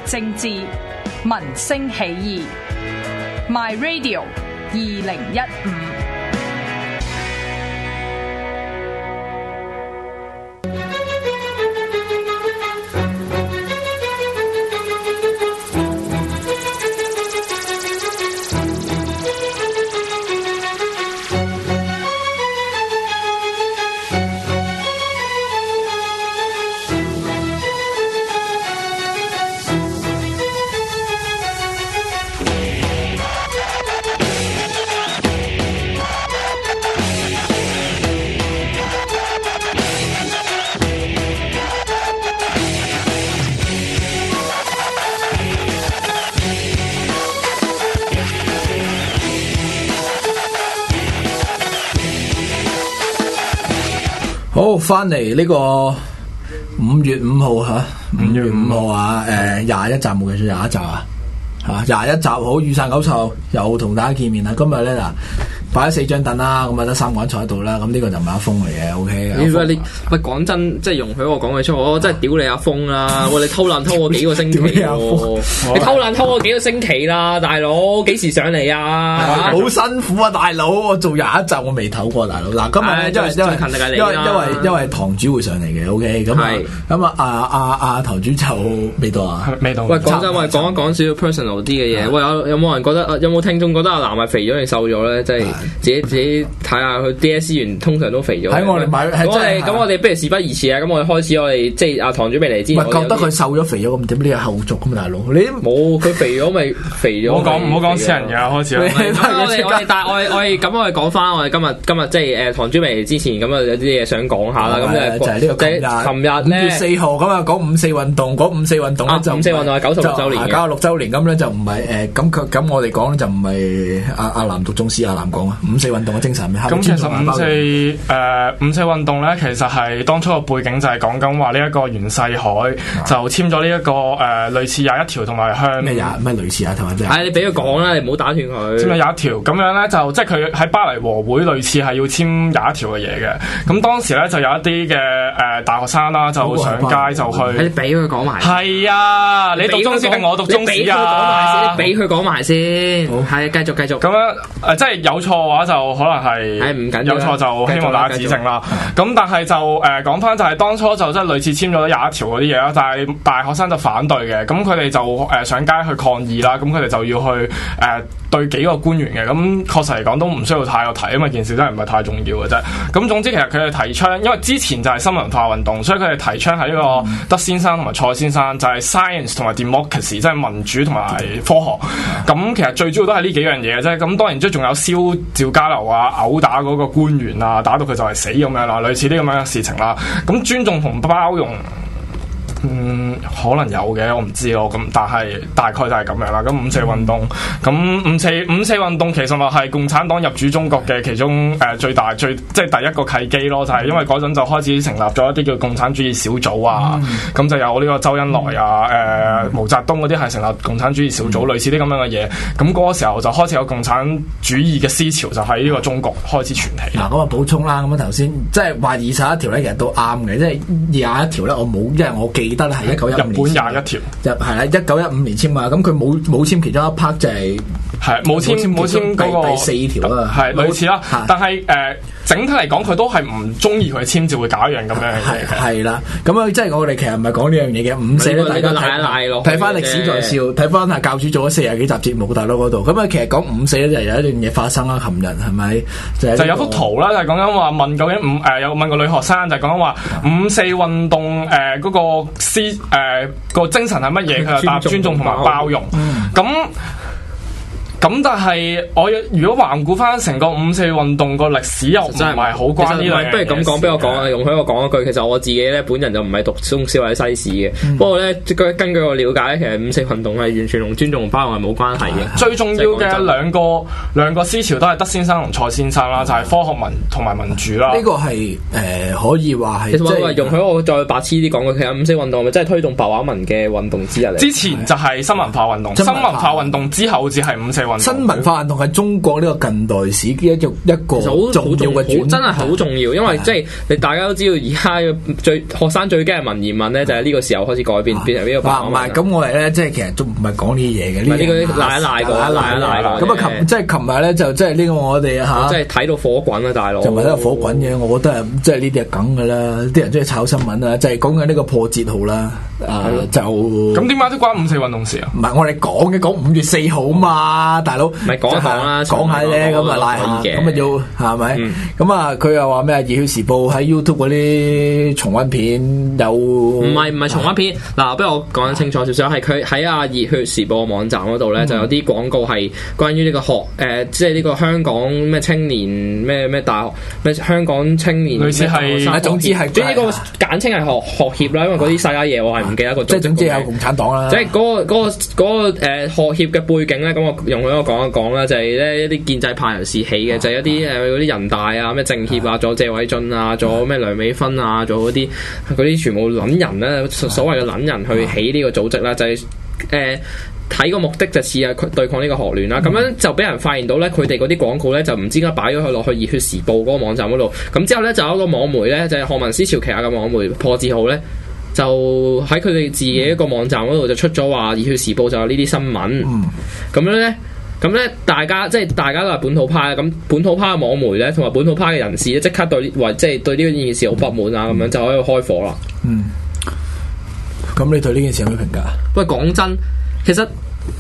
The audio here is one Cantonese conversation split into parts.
政治，民聲起義。My Radio 2015。 好，翻嚟呢個5月5號吓，5月5號啊，21集冇記錯，21集啊，吓21集好，雨傘狗臭又同大家見面啦。今日咧嗱，擺咗4張凳啦，咁啊得3個人坐喺度啦，咁呢個就唔係阿峰嚟嘅 ，OK。 喂講真，即係容許我講句粗口，我真係屌你阿峰啦！喂，你偷懶偷我幾個星期喎？你偷懶偷我幾個星期啦，大佬幾時上嚟啊？ 好辛苦啊，大佬！我做21集我未唞過，大佬。嗱，今日因為堂主會上嚟嘅 ，OK。咁啊堂主就未到啊， 未到。喂，講真，喂講一講少少 personal 啲嘅嘢。喂，有冇人覺得？有冇聽眾覺得阿南係肥咗定瘦咗咧？即係自己睇下佢 DSE 完通常都肥咗。 喺我哋買咁我哋不如事不宜遲啊！咁我哋開始我哋即係阿堂主未嚟之前， 唔係覺得佢瘦咗肥咗咁點？呢個後續咁大佬，你冇佢肥咗咪肥咗？唔好講私人嘢開始啦。我哋講翻我哋今日即係堂主未嚟之前咁啊有啲嘢想講下啦。咁就係呢個琴日5月4號咁啊講五四運動，講五四運動咧就五四運動係96週年嘅 96週年咁咧就唔係咁我哋講咧就唔係阿南讀中師阿南講啊五四運動嘅精神係咩？ 咁其實五四運動咧，其實係當初個背景就係講緊話呢一個袁世凱就簽咗呢一個類似21條同埋向咩類似啊？同埋即係你俾佢講啦，你唔好打斷佢。 簽咗21條咁樣咧，就即係佢喺巴黎和會類似係要簽21條嘅嘢嘅。咁當時咧就有一啲嘅大學生啦，就上街就去。 你俾佢講埋。 係啊，你讀中史定我讀中史啊？ 你俾佢講埋先。係繼續。 咁樣即係有錯嘅話就可能係唔緊要， 有錯就希望大家指正啦。咁但係就講翻就係當初就即係類似簽咗21條嗰啲嘢啦，但係大學生就反對嘅。咁佢哋就上街去抗議啦。咁佢哋就要去對幾個官員嘅。咁確實嚟講都唔需要太過提，因為件事真係唔係太重要嘅啫。咁總之其實佢哋提倡，因為之前就係新文化運動，所以佢哋提倡係呢個德先生同埋蔡先生就係 science 同埋 democracy， 即係民主同埋科學。咁其實最主要都係呢幾樣嘢嘅啫。咁當然即係仲有燒趙家樓啊、毆打嗰個官員啊，打到佢就係死咁樣啦，類似呢咁樣嘅事情啦。咁尊重同包容。可能有嘅，我唔知咯。咁但係大概就係咁樣啦。咁五四運動，咁五四運動其實咪係共產黨入主中國嘅其中最大即係第一個契機咯。就係因為嗰陣就開始成立咗一啲叫共產主義小組啊。咁就有呢個周恩來啊、毛澤東嗰啲係成立共產主義小組，類似啲咁樣嘅嘢。咁嗰個時候就開始有共產主義嘅思潮，就喺呢個中國開始傳起。 嗱，咁啊補充啦。咁啊頭先即係話21條咧，其實都啱嘅。即係21條咧，我冇，因為我記得係1915年。 日本21條， 係啦，1915年簽嘛。咁佢冇簽其中一 part 就係冇簽嗰個第4條啦， 係類似啦。但係整體嚟講，佢都係唔中意佢簽字會搞一樣咁樣嘅嘢。 係啦，咁啊，即係我哋其實唔係講呢樣嘢嘅。五四咧，大家睇翻歷史在笑，睇翻下教主做咗40幾集節目大佬嗰度。咁啊，其實講五四咧就有一段嘢發生啦。琴日係咪就有幅圖啦？就係講緊話問究竟有問個女學生就係講緊話五四運動嗰個精神係乜嘢？佢就答尊重同埋包容。咁但係我如果環顧翻成個五四運動個歷史又唔係好關呢樣嘢。 不如咁講俾我講啊，容許我講一句。其實我自己咧本人就唔係讀中史或者西史嘅。不過咧根據我了解咧，其實五四運動係完全同尊重同包容係冇關係嘅。 最重要嘅兩個思潮都係德先生同蔡先生啦，就係科學同埋民主啦。 呢個係可以話係。 其實容許我再白痴啲講句，其實五四運動係咪真係推動白話文嘅運動之一嚟？ 之前就係新文化運動，新文化運動之後至係五四運動。 新文化運動係中國呢個近代史一個重要嘅轉， 真係好重要，因為即係你大家都知道而家學生最驚係文言文咧，就係呢個時候開始改變，變成呢個。 唔係，咁我哋咧即係其實都唔係講呢啲嘢嘅， 呢個賴一賴過。 咁啊，琴日咧就即係呢個我哋嚇， 即係睇到火滾啊，大佬！ 就唔係喺度火滾嘅，我覺得係即係呢啲係梗㗎啦，啲人中意炒新聞啊，就係講緊呢個破節號啦，就咁點解都關五四運動事啊？ 唔係我哋講5月4號嘛，大佬。唔係講下啦， 講下咧，咁啊賴下，咁啊要係咪？咁啊佢又話咩啊？熱血時報喺 YouTube 嗰啲重溫片有唔係重溫片嗱，不如我講得清楚少少，係佢喺熱血時報網站嗰度咧，就有啲廣告係關於呢個即係呢個香港咩青年咩大學咩香港青年類似係總之係即係呢個簡稱係學協啦，因為嗰啲細家嘢我係唔記得個。 即係總之有共產黨啦。 即係嗰個學協嘅背景咧，咁我用佢講一講啦，就係咧一啲建制派人士起嘅，就係一啲嗰啲人大啊、咩政協啊、仲有謝偉俊啊、仲有咩梁美芬啊、仲有嗰啲全部撚人咧，所謂嘅撚人去起呢個組織啦，就係睇個目的就似係對抗呢個學聯啦，咁樣就俾人發現到咧，佢哋嗰啲廣告咧就唔知點解擺咗佢落去熱血時報嗰個網站嗰度，咁之後咧就有一個網媒咧就係學民思潮旗下嘅網媒破字號咧，就喺佢哋自己一個網站嗰度就出咗話熱血時報就有呢啲新聞，咁咧大家都係本土派，咁本土派嘅網媒咧同埋本土派嘅人士咧即刻對呢件事好不滿啊，咁樣就喺度開火啦。 咁你對呢件事有咩評價？ 喂，講真，其實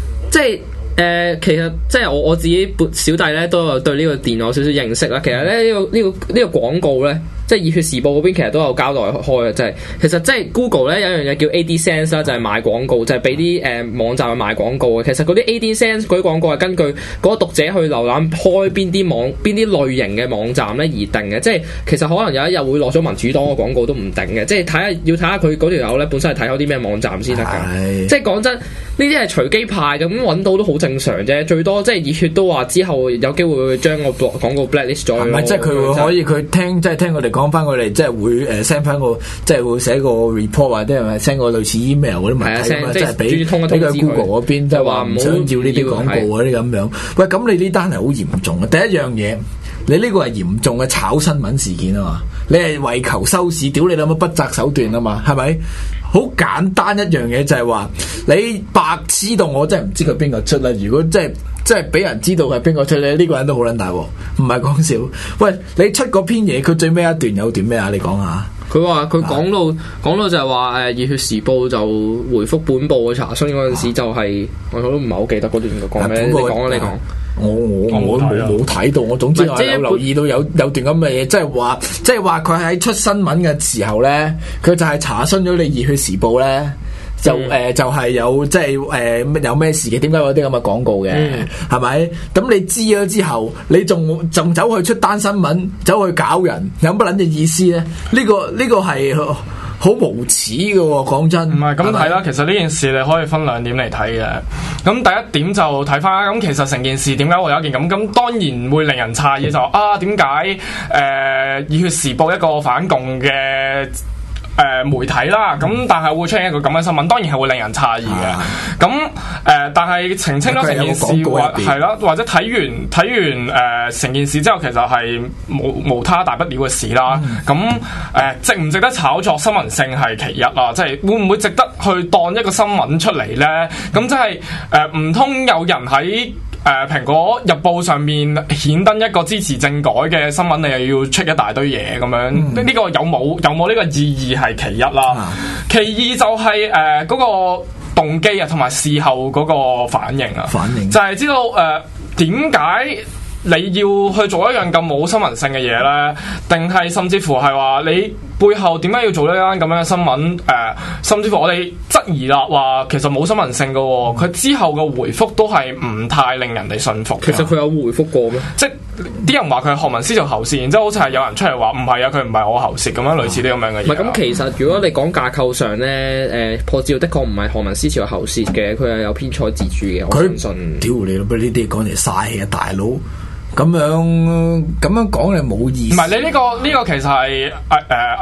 即係我自己小弟咧都有對呢個電腦有少少認識啦。其實咧呢個廣告咧，即係熱血時報嗰邊其實都有交代開嘅，即係其實即係 Google 咧有一樣嘢叫 AdSense 啦，就係賣廣告，就係俾啲網站去賣廣告嘅。其實嗰啲 AdSense 嗰啲廣告係根據嗰個讀者去瀏覽開邊啲類型嘅網站咧而定嘅。即係其實可能有一日會落咗民主黨嘅廣告都唔定嘅。即係要睇下佢嗰條友咧本身係睇開啲咩網站先得㗎。即係講真，呢啲係隨機派咁揾到都好正常啫。最多即係熱血都話之後有機會將個廣告 blacklist 咗。 唔係，即係佢會可以佢聽佢哋講翻佢哋，即係會send 翻個，即係會寫個 report 或者係咪 send 個類似 email 嗰啲問題啊，即係俾個 Google 嗰邊，即係話唔想要呢啲廣告嗰啲咁樣。喂，咁你呢單係好嚴重嘅。第一樣嘢，你呢個係嚴重嘅炒新聞事件啊嘛，你係為求收視，屌你諗乜不擇手段啊嘛，係咪？好簡單一樣嘢就係話，你白痴到我真係唔知佢邊個出啦。如果即係俾人知道係邊個出咧，呢個人都好撚大喎，唔係講笑。喂，你出嗰篇嘢，佢最尾一段有段咩啊？你講下。 佢話佢講到就係話熱血時報就回覆本報嘅查詢嗰陣時就係我都唔係好記得嗰段講咩。你講。 我冇睇到，我總之我有留意到有段咁嘅嘢，即係話佢喺出新聞嘅時候咧，佢就係查詢咗你熱血時報咧，就係有即係有咩事嘅，點解有啲咁嘅廣告嘅，係咪？咁你知咗之後，你仲走去出單新聞，走去搞人，有乜撚嘅意思咧？呢個係好無恥嘅喎，講真。唔係咁睇啦，其實呢件事你可以分兩點嚟睇嘅。咁第一點就睇翻，咁其實成件事點解會有一件咁？咁當然會令人詫異，就點解熱血時報一個反共嘅媒體啦，咁但係會出現一個咁嘅新聞，當然係會令人詫異嘅。咁但係澄清咗成件事，係啦，或者睇完成件事之後，其實係無他大不了嘅事啦。咁值唔值得炒作新聞性係其一啦，即係會唔會值得去當一個新聞出嚟咧？咁即係唔通有人喺蘋果日報上面顯登一個支持政改嘅新聞，你又要出一大堆嘢咁樣？呢個有冇呢個意義係其一啦。其二就係嗰個動機啊，同埋事後嗰個反應啊，就係知道點解你要去做一樣咁冇新聞性嘅嘢咧？定係甚至乎係話你背後點解要做呢單咁樣嘅新聞？甚至乎我哋質疑啦，話其實冇新聞性嘅喎，佢之後嘅回覆都係唔太令人哋信服。 其實佢有回覆過咩？ 即係啲人話佢係學民思潮喉舌，然之後好似係有人出嚟話唔係啊，佢唔係我喉舌咁樣，類似啲咁樣嘅嘢。 唔係咁，其實如果你講架構上咧，破照的確唔係學民思潮喉舌嘅，佢係有編採自主嘅。我相信。 屌你老母！呢啲講嚟嘥氣啊，大佬！咁樣講係冇意思。 唔係你呢個其實係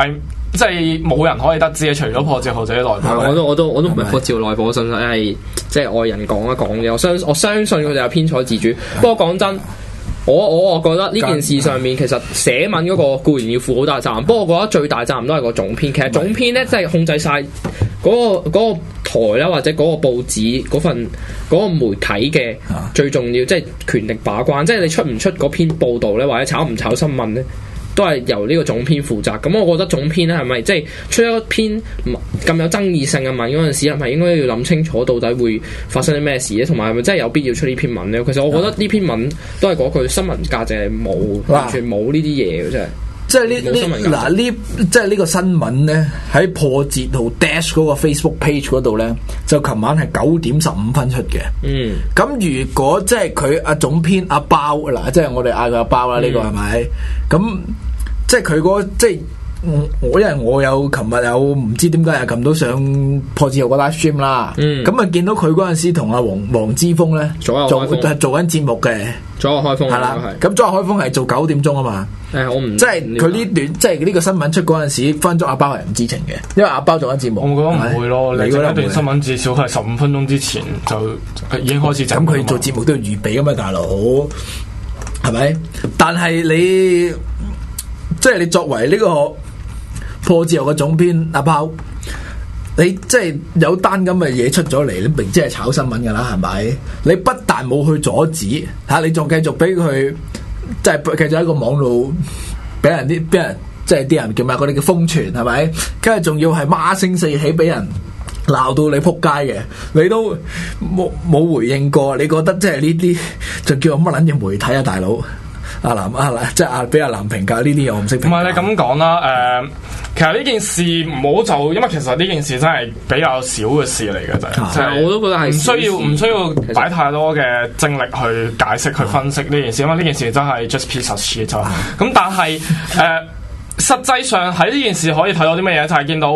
即係冇人可以得知嘅，除咗破折號自己內部。 我都唔係破折號內部，純粹係即係外人講一講嘅。我相信佢哋有偏採自主。不過講真，我覺得呢件事上面其實寫文嗰個固然要負好大責任，不過我覺得最大責任都係個總編。其實總編咧即係控制晒嗰個台啦，或者嗰個報紙嗰個媒體嘅最重要，即係權力把關。即係你出唔出嗰篇報導咧，或者炒唔炒新聞咧，都係由呢個總編負責。咁我覺得總編咧係咪即係出一篇咁有爭議性嘅文嗰陣時，係咪應該要諗清楚到底會發生啲咩事咧？同埋係咪真係有必要出呢篇文咧？其實我覺得呢篇文都係嗰句新聞價值係冇，完全冇呢啲嘢嘅，真係。 即係即係呢個新聞咧，喺破折號 Dash 嗰個 Facebook page 嗰度咧，就琴晚係9:15出嘅。咁如果即係佢阿總編阿包嗱，即係我哋嗌佢阿包啦，呢個係咪？咁即係佢嗰即係因為我有琴日有唔知點解又撳到上破折號個 live stream 啦。咁啊見到佢嗰陣時同阿黃之鋒咧做緊節目嘅。 左右開封係啦， 咁左右開封係做9點啊嘛。 我唔即係佢呢段，即係呢個新聞出嗰陣時，分鐘阿包係唔知情嘅，因為阿包做緊節目。 我覺得唔會咯，你嗰段新聞至少係15分鐘之前就已經開始整。 咁佢做節目都要預備噶嘛，大佬係咪？但係你即係你作為呢個破折號嘅總編阿包，你即係有單咁嘅嘢出咗嚟，你明知係炒新聞噶啦，係咪？你不但冇去阻止吓，你仲繼續俾佢即係繼續喺個網路俾人即係啲人叫咩？嗰啲叫瘋傳係咪？跟住仲要係罵聲四起，俾人鬧到你撲街嘅，你都冇回應過。你覺得即係呢啲就叫乜撚嘢媒體啊，大佬？阿南即係俾阿南評價呢啲嘢，我唔識評價。 唔係你咁講啦，其實呢件事唔好就，因為其實呢件事真係比較少嘅事嚟嘅啫，即係我都覺得係唔需要擺太多嘅精力去解釋去分析呢件事，因為呢件事真係 just piece of shit 就咁。但係實際上喺呢件事可以睇到啲乜嘢，就係見到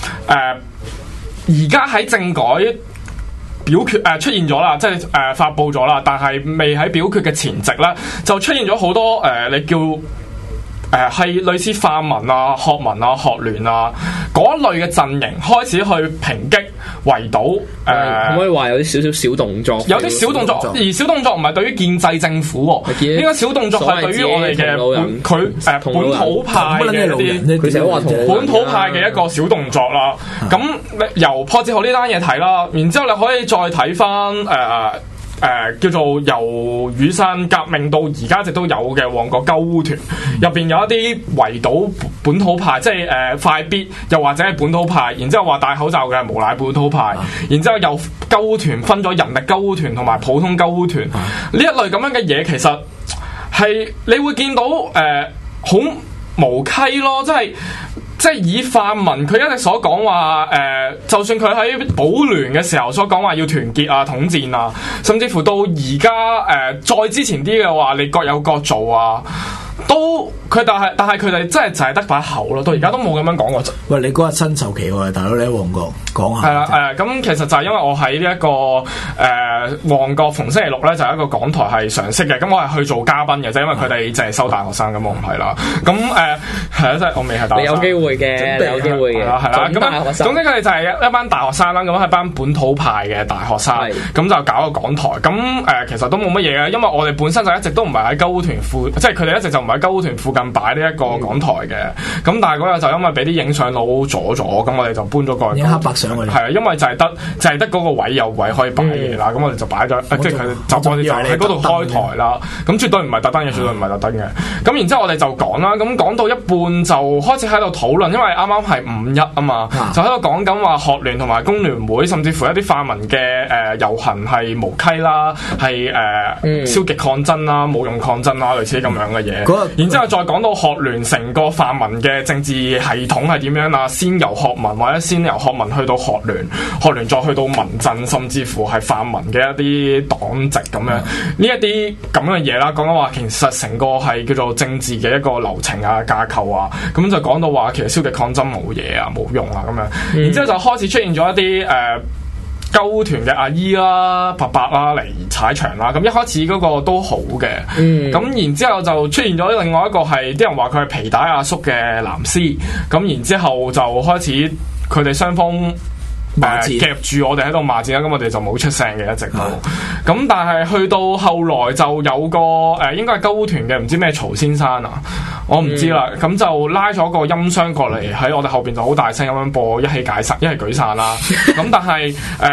而家喺政改表決出現咗啦，即係發布咗啦，但係未喺表決嘅前夕咧，就出現咗好多你叫係類似泛民啊、學民啊、學聯啊嗰一類嘅陣營開始去抨擊圍堵可唔可以話有啲小動作？ 有啲小動作，而小動作唔係對於建制政府，應該小動作係對於我哋嘅佢本土派嘅一啲本土派嘅一個小動作啦。咁由破折號呢單嘢睇啦，然之後你可以再睇翻叫做由雨傘革命到而家一直都有嘅旺角鳩污團入邊有一啲圍堵本土派，即係快必又或者係本土派，然之後話戴口罩嘅無賴本土派，然之後又鳩污團分咗人力鳩污團同埋普通鳩污團呢一類咁樣嘅嘢，其實係你會見到好無稽咯，即係以泛民佢一直所講話就算佢喺保聯嘅時候所講話要團結啊、統戰啊，甚至乎到而家再之前啲嘅話，你各有各做啊，都佢但係佢哋真係就係得把口咯，到而家都冇咁樣講過。喂， 你嗰日新秀期喎，大佬你喺旺角講下。係啦，咁其實就係因為我喺呢一個旺角逢星期六咧，就係一個港台係常識嘅，咁我係去做嘉賓嘅啫，因為佢哋淨係收大學生，咁我唔係啦。咁係啊，即係我未係大學生。你有機會嘅，有機會嘅。 係啦，咁總之佢哋就係一班大學生啦，咁係班本土派嘅大學生，咁就搞個港台。咁其實都冇乜嘢嘅，因為我哋本身就一直都唔係喺鳩污團附，即係佢哋一直就唔喺鳩污團附近擺呢一個港台嘅。咁但係嗰日就因為俾啲影相佬阻咗，咁我哋就搬咗過去。 影黑白相嘅。 係啊，因為就係得嗰個位有位可以擺嘢啦，咁我哋就擺咗，即係佢就我哋就喺嗰度開台啦。咁絕對唔係特登嘅，絕對唔係特登嘅。咁然之後我哋就講啦，咁講到一半就開始喺度討論，因為啱啱係5·1啊嘛，就喺度講緊話學聯同埋工聯會，甚至乎一啲泛民嘅遊行係無稽啦，係消極抗爭啦、冇用抗爭啦，類似咁樣嘅嘢。然之後再講到學聯成個泛民嘅政治系統係點樣啊？先由學民或者先由學民去到學聯，學聯再去到民陣，甚至乎係泛民嘅一啲黨籍咁樣，呢一啲咁嘅嘢啦。講緊話其實成個係叫做政治嘅一個流程啊、架構啊，咁就講到話其實消極抗爭冇嘢啊、冇用啊咁樣。然之後就開始出現咗一啲鳩團嘅阿姨啦、伯伯啦嚟踩場啦。咁一開始嗰個都好嘅，咁然之後就出現咗另外一個係啲人話佢係皮帶阿叔嘅藍絲，咁然之後就開始佢哋雙方夾住我哋喺度罵戰啦，咁我哋就冇出聲嘅一直都。咁但係去到後來就有個應該係鳩團嘅唔知咩曹先生啊，我唔知啦。咁就拉咗個音箱過嚟喺我哋後邊就好大聲咁樣播一起解散，一起舉散啦。咁但係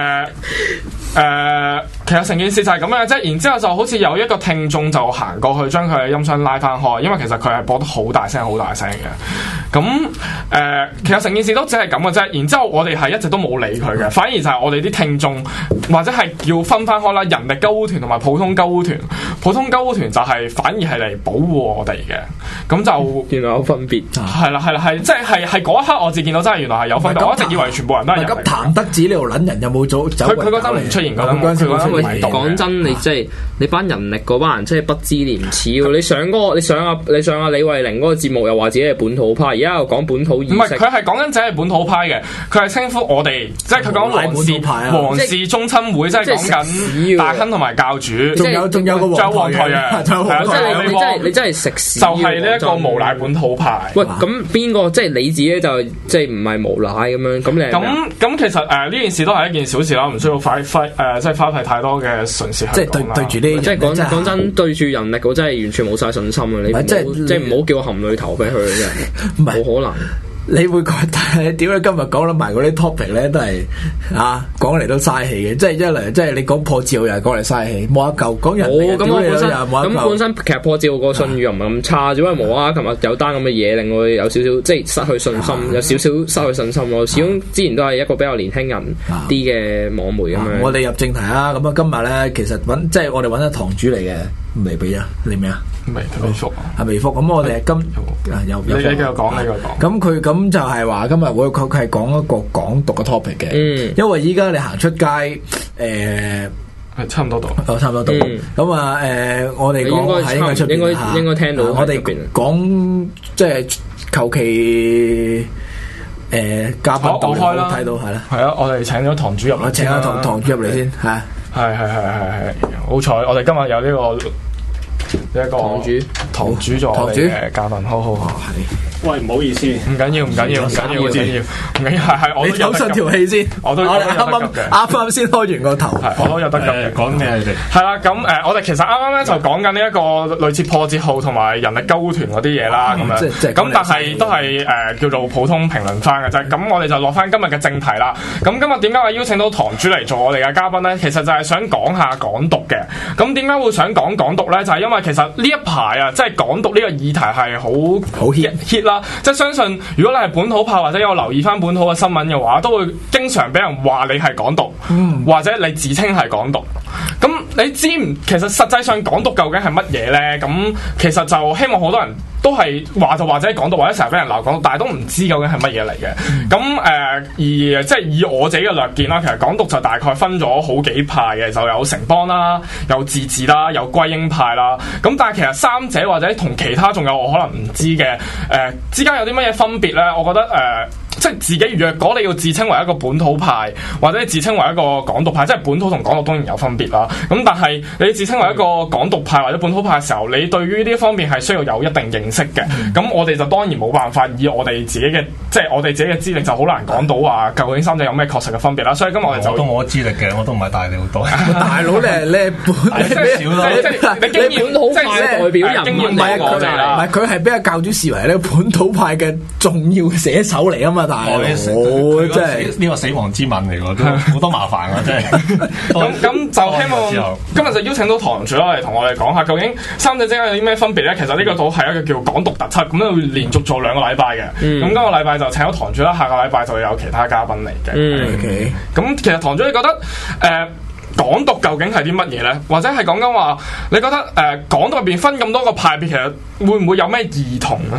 其實成件事就係咁樣啫。然之後就好似有一個聽眾就行過去將佢嘅音箱拉翻開，因為其實佢係播得好大聲、好大聲嘅。咁其實成件事都只係咁嘅啫。然之後我哋係一直都冇理佢嘅，反而就係我哋啲聽眾或者係要分翻開啦，人力鳩團同埋普通鳩團。普通鳩團就係反而係嚟保護我哋嘅。咁就原來有分別。 係啦，即係嗰一刻我至見到真係原來係有分別。我一直以為全部人都係人。 咁譚德子呢條撚人有冇走？ 佢嗰陣唔出現嗰陣， 講真，你即係你班人力嗰班人，真係不知廉恥喎！你上阿李慧玲嗰個節目，又話自己係本土派，而家又講本土意識。唔係， 佢係講緊自己係本土派嘅，佢係稱呼我哋，即係佢講黃氏宗親會，即係講緊大亨同埋教主， 仲有個黃台嘅， 你真係食屎！ 就係呢一個無賴本土派。 喂，咁邊個即係你自己就即係唔係無賴咁樣？咁你咁其實呢件事都係一件小事啦，唔需要即係花費太多嘅唇舌去講啦。 即係對住呢， 即係講真，對住人力我真係完全冇晒信心啊！你即係唔好叫我含淚投俾佢嘅，真係冇可能。 你會覺得點解今日講得埋嗰啲 topic 咧，都係講嚟都嘥氣嘅，即係一嚟即係你講破照又係講嚟嘥氣，冇一嚿講人哋咁本身其實破照個信譽又唔係咁差，只不過無啦啦琴日有單咁嘅嘢令我有少少即係失去信心，有少少失去信心咯。始終之前都係一個比較年輕人啲嘅網媒咁樣。 我哋入正題啦，咁啊今日咧其實即係我哋揾咗堂主嚟嘅，未俾啊？你咩啊？ 未復係未復，咁我哋有你繼續講。 咁佢咁就係話今日會佢係講一個港獨嘅 topic 嘅，因為依家你行出街係差唔多到， 差唔多到。咁我哋講喺應該出邊應該聽到。 我哋講即係求其嘉賓度開啦，睇到係啦。係啊，我哋請咗堂主入啦， 請咗堂主入嚟先嚇。 係，好彩我哋今日有呢個。一個堂主座嘅嘉賓，好。 喂，唔好意思， 唔緊要，係我都有上條氣先， 我啱先開完個頭， 我都有得嘅。講咩你哋？係啦，咁我哋其實啱啱咧就講緊呢一個類似破折號同埋人力鳩團嗰啲嘢啦，咁樣。咁但係都係叫做普通評論翻嘅啫。咁我哋就落翻今日嘅正題啦。咁今日點解我邀請到堂主嚟做我哋嘅嘉賓咧？其實就係想講下港獨嘅。咁點解會想講港獨咧？就係因為其實呢一排啊，即係港獨呢個議題係好 hit 啦。即係相信，如果你係本土派或者有留意翻本土嘅新聞嘅話，都會經常俾人話你係港獨，或者你自稱係港獨。咁你知唔？其實實際上港獨究竟係乜嘢咧？咁其實就希望好多人都係話就或者港獨，或者成日俾人鬧港獨，但係都唔知究竟係乜嘢嚟嘅。咁而即係以我自己嘅略見啦，其實港獨就大概分咗好幾派嘅，就有城邦啦，有自治啦，有歸英派啦。咁但係其實三者或者同其他仲有我可能唔知嘅之間有啲乜嘢分別咧？我覺得即係自己若果你要自稱為一個本土派，或者自稱為一個港獨派，即係本土同港獨當然有分別啦。咁但係你自稱為一個港獨派或者本土派嘅時候，你對於呢方面係需要有一定認識嘅。咁我哋就當然冇辦法以我哋自己嘅即係我哋自己嘅資歷就好難講到話究竟三者有咩確實嘅分別啦。所以今日我哋就都冇資歷嘅，我都唔係大你好多。 大佬你少咯， 你本土派代表人經驗唔係我哋啦， 唔係佢係俾阿教主視為咧本土派嘅重要寫手嚟啊嘛。大佬真係呢個死亡之吻嚟喎，都好多麻煩啊！真係咁就希望今日就邀請到堂主嚟同我哋講下究竟三者之間有啲咩分別咧？其實呢個島係一個叫港獨特輯，咁會連續做2個禮拜嘅。咁今個禮拜就請咗堂主啦，下個禮拜就會有其他嘉賓嚟嘅。咁其實堂主你覺得港獨究竟係啲乜嘢咧？或者係講緊話，你覺得港獨入邊分咁多個派別，其實會唔會有咩異同咧？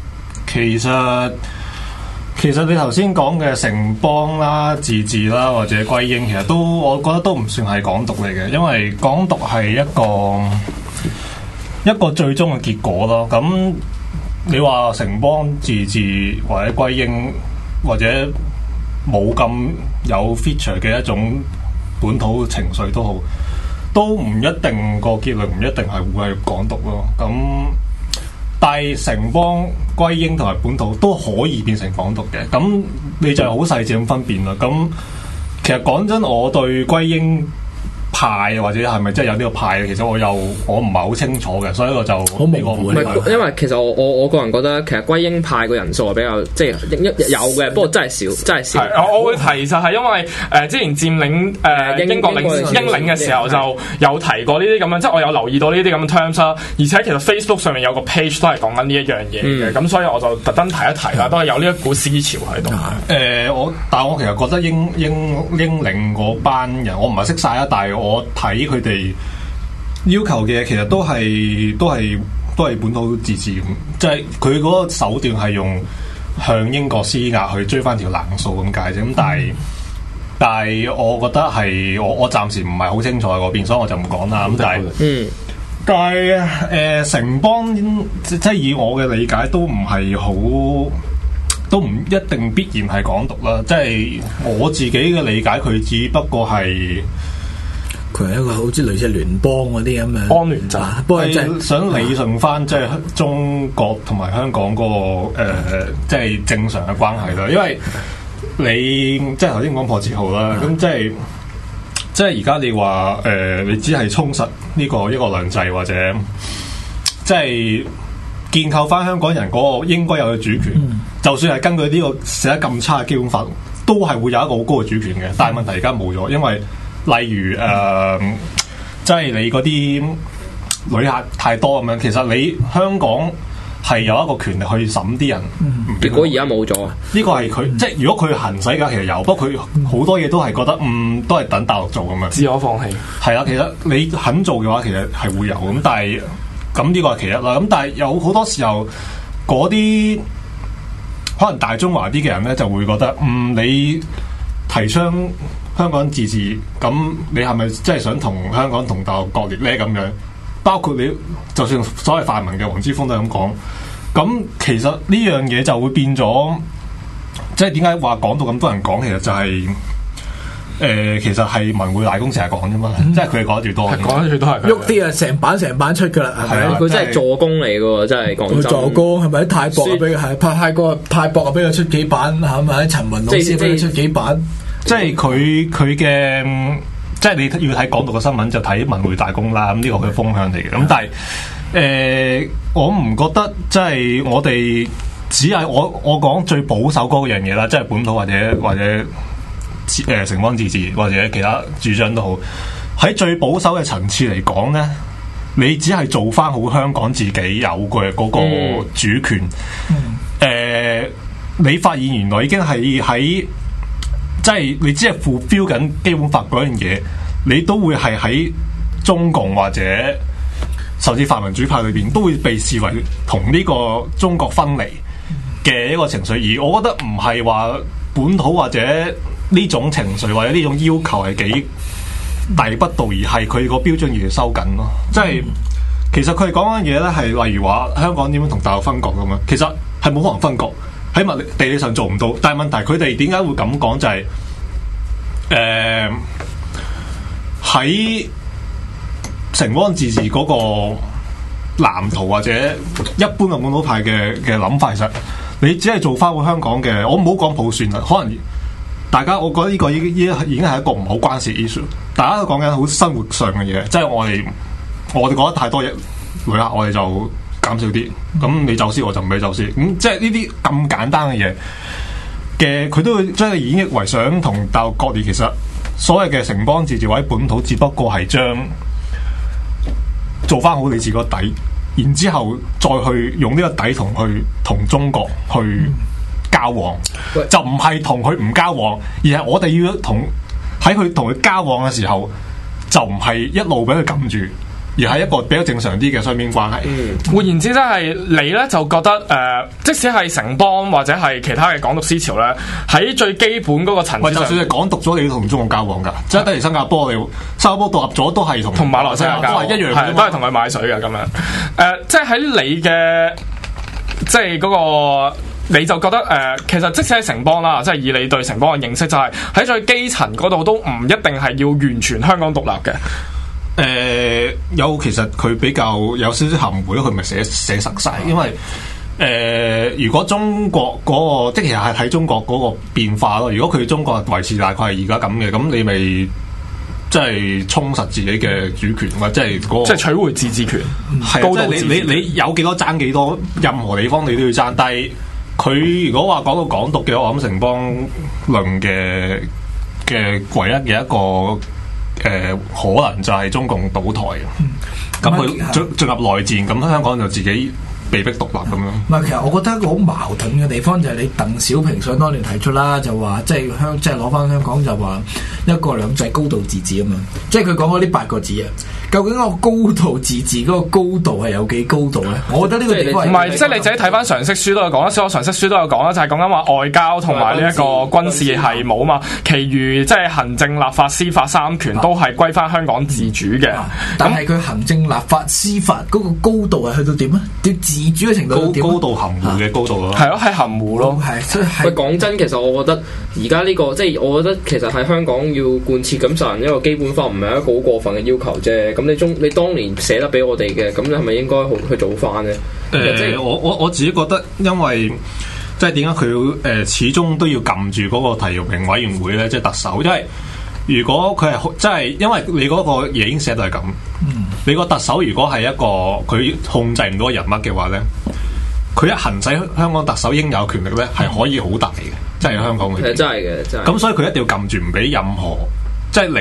其實你頭先講嘅城邦啦、自治啦或者歸英，其實都我覺得都唔算係港獨嚟嘅，因為港獨係一個最終嘅結果咯。咁你話城邦、自治或者歸英或者冇咁有 feature 嘅一種本土情緒都好，都唔一定個結論唔一定係會係港獨咯。咁但係城邦、歸英同埋本土都可以變成港獨嘅。咁你就好細緻咁分辨啦。咁其實講真，我對歸英派或者係咪真係有呢個派？其實我唔係好清楚嘅，所以我就好模糊。 唔係，因為其實我個人覺得，其實歸英派個人數係比較即係有嘅，不過真係少，真係少。 我會提就係因為之前佔領英國英領嘅時候就有提過呢啲咁樣，即係我有留意到呢啲咁嘅 terms 啦。而且其實 Facebook 上面有個 page 都係講緊呢一樣嘢嘅，咁所以我就特登提一提啦，都係有呢一股思潮喺度。 但係我其實覺得英領嗰班人，我唔係識晒啊，但係我睇佢哋要求嘅其實都係本土自治，即係佢嗰個手段係用向英國施壓去追翻條冷數咁解啫。咁但係我覺得係我暫時唔係好清楚嗰邊，所以我就唔講啦。咁但係城邦即係以我嘅理解都唔係好，都唔一定必然係港獨啦。即係我自己嘅理解，佢只不過係。 佢係一個好似類似聯邦嗰啲咁樣邦聯制， 不過係想理順翻即係中國同埋香港嗰個即係正常嘅關係啦。因為你即係頭先講破折號啦，咁即係而家你話你只係充實呢個一國兩制，或者即係建構翻香港人嗰個應該有嘅主權，就算係根據呢個寫得咁差嘅基本法，都係會有一個好高嘅主權嘅。但係問題而家冇咗，因為例如即係你嗰啲旅客太多咁樣，其實你香港係有一個權力去審啲人。 結果而家冇咗。 呢個係佢即係如果佢行使嘅，其實有，不過佢好多嘢都係覺得都係等大陸做咁樣。 自我放棄。係啊，其實你肯做嘅話，其實係會有咁，但係咁呢個係其一啦。咁但係有好多時候嗰啲可能大中華啲嘅人咧，就會覺得你提倡香港自治，咁你係咪真係想同香港同大陸割裂咧？咁樣，包括你就算所謂泛民嘅黃之鋒都係咁講。咁其實呢樣嘢就會變咗，即係點解話講到咁多人講？其實就係其實係文匯大公成日講啫嘛，即係佢哋講得最多， 講得最多係喐啲啊，成版出噶啦，係咪？ 佢真係助攻嚟噶，真係講真。 助攻係咪？泰博啊，俾佢係泰博啊，俾佢出幾版係咪？陳文老師俾佢出幾版。 即係佢嘅，即係你要睇港獨嘅新聞就睇文匯大公啦。咁呢個佢嘅風向嚟嘅。咁但係我唔覺得即係我哋只係我講最保守嗰樣嘢啦，即係本土或者城邦自治或者其他主張都好。喺最保守嘅層次嚟講咧，你只係做翻好香港自己有嘅嗰個主權。你發現原來已經係喺。即係你只係fulfill緊基本法嗰樣嘢，你都會係喺中共或者甚至泛民主派裏邊都會被視為同呢個中國分離嘅一個情緒。而我覺得唔係話本土或者呢種情緒或者呢種要求係幾大不道，而係佢個標準越嚟越收緊咯。即係其實佢哋講緊嘢咧，係例如話香港點樣同大陸分割咁樣，其實係冇可能分割。喺物地理上做唔到，但係問題佢哋點解會咁講？就係喺城邦自治嗰個藍圖或者一般嘅本土派嘅諗法，其實你只係做翻好香港嘅，我唔好講普選啦。可能大家我覺得呢個已經係一個唔好關事 issue， 大家都講緊好生活上嘅嘢，即係我哋覺得太多嘢旅客，我哋就減少啲，咁你走私我就唔俾走私，咁即係呢啲咁簡單嘅嘢嘅，佢都會將佢演繹為想同大陸割裂。其實所謂嘅城邦自治或者本土，只不過係將做翻好你自己個底，然之後再去用呢個底同中國去交往，就唔係同佢唔交往，而係我哋要喺佢同佢交往嘅時候，就唔係一路俾佢撳住。而係一個比較正常啲嘅雙邊關係。 換言之，即係你咧就覺得即使係城邦或者係其他嘅港獨思潮咧，喺最基本嗰個層次上， 就算係港獨咗，你要同中國交往㗎。即係等於新加坡，新加坡獨立咗都係同馬來西亞交往， 都係一樣， 都係同佢買水嘅咁樣。即係喺你嘅即係嗰個你就覺得其實即使係城邦啦，即係以你對城邦嘅認識，就係喺最基層嗰度都唔一定係要完全香港獨立嘅。 其實佢比較有少少含糊，佢咪寫實晒，因為如果中國嗰個即係其實係睇中國嗰個變化咯。如果佢中國維持大概係而家咁嘅，咁你咪即係充實自己嘅主權，或者係即係取回自治權。 係即係你有幾多爭幾多，任何地方你都要爭。但係佢如果話講到港獨嘅話，我諗城邦論嘅唯一嘅一個。可能就係中共倒台，咁佢進入內戰，咁香港就自己被逼獨立咁樣。 唔係，其實我覺得一個好矛盾嘅地方就係你鄧小平想當年提出啦，就話即係攞翻香港就話一國兩制高度自治啊嘛，即係佢講嗰啲8個字啊。究竟個高度自治嗰個高度係有幾高度咧？我覺得呢個地方唔係， 即係你自己睇翻常識書都有講啦，所有常識書都有講啦，就係講緊話外交同埋呢一個軍事係冇嘛，其餘即係行政、立法、司法3權都係歸翻香港自主嘅。 但係佢行政、立法、司法嗰個高度係去到點啊？啲自主嘅程度高度含糊嘅高度咯， 係咯，係含糊咯。 喂，講真，其實我覺得而家呢個即係我覺得其實喺香港要貫徹咁實行一個基本法，唔係一個好過分嘅要求啫。咁你當年寫得俾我哋嘅，咁你係咪應該去做翻呢？ 我自己覺得，因為即係點解佢始終都要撳住嗰個提名委員會咧，即係特首，因為如果佢係即係因為你嗰個嘢已經寫到係咁，你個特首如果係一個佢控制唔到人物嘅話咧，佢一行使香港特首應有權力咧，係可以好大嘅，即係香港嘅。 真係嘅，真係。 咁所以佢一定要撳住唔俾任何即係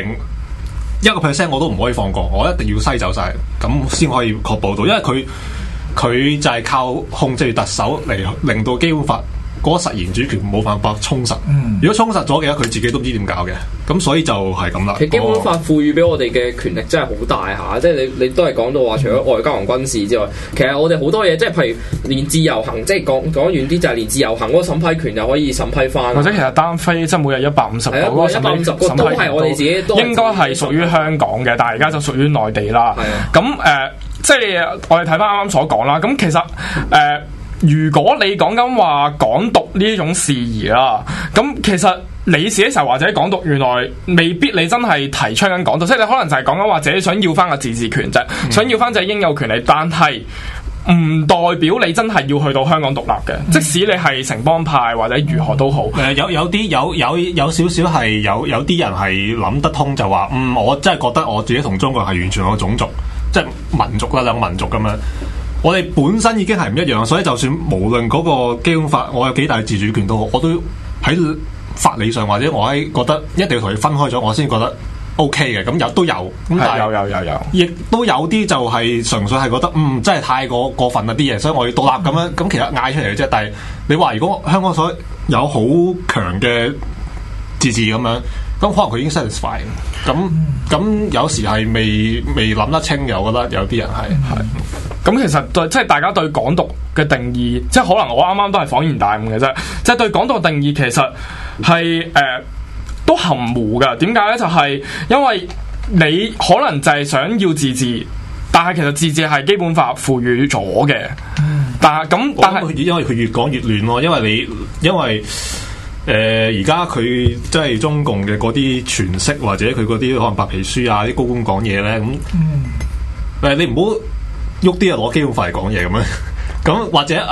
1% 我都唔可以放過，我一定要篩走晒，咁先可以確保到，因為佢就係靠控制特首嚟令到基本法嗰個實然主權冇辦法充實。如果充實咗嘅話，佢自己都唔知點搞嘅，咁所以就係咁啦。 其實基本法賦予俾我哋嘅權力真係好大下，即係你都係講到話，除咗外交同軍事之外，其實我哋好多嘢，即係譬如連自由行，即係講遠啲就係連自由行嗰個審批權又可以審批翻， 或者其實單飛即係每日150個， 嗰150個都係我哋自己應該係屬於香港嘅，但係而家就屬於內地啦。咁即係我哋睇翻啱啱所講啦。咁其實如果你講緊話港獨呢一種事宜啦，咁其實你自己時候或者港獨原來未必你真係提倡緊港獨，即係你可能就係講緊話自己想要翻個自治權啫，想要翻自己應有權利，但係唔代表你真係要去到香港獨立嘅，即使你係城邦派或者如何都好。 有少少係有啲人係諗得通，就話我真係覺得我自己同中國係完全個種族，即係民族啦，兩個民族咁樣。我哋本身已經係唔一樣，所以就算無論嗰個基本法我有幾大自主權都好，我都喺法理上或者我喺覺得一定要同佢分開咗，我先覺得 OK 嘅。咁都有，咁但係有，亦都有啲就係純粹係覺得真係太過分啦啲嘢，所以我要獨立咁樣。咁其實嗌出嚟嘅啫。但係你話如果香港所有好強嘅自治咁樣，咁可能佢已經 satisfy。咁有時係未諗得清嘅，我覺得有啲人係。 咁其實即係大家對港獨嘅定義，即係可能我啱啱都係恍然大悟嘅啫。即係對港獨嘅定義其實係都含糊㗎。點解咧？就係因為你可能就係想要自治，但係其實自治係基本法賦予咗嘅。但係因為佢越講越亂咯，因為而家佢即係中共嘅嗰啲詮釋或者佢嗰啲可能白皮書啊啲高官講嘢咧咁，你唔好喐啲啊攞基本法嚟講嘢咁樣，咁或者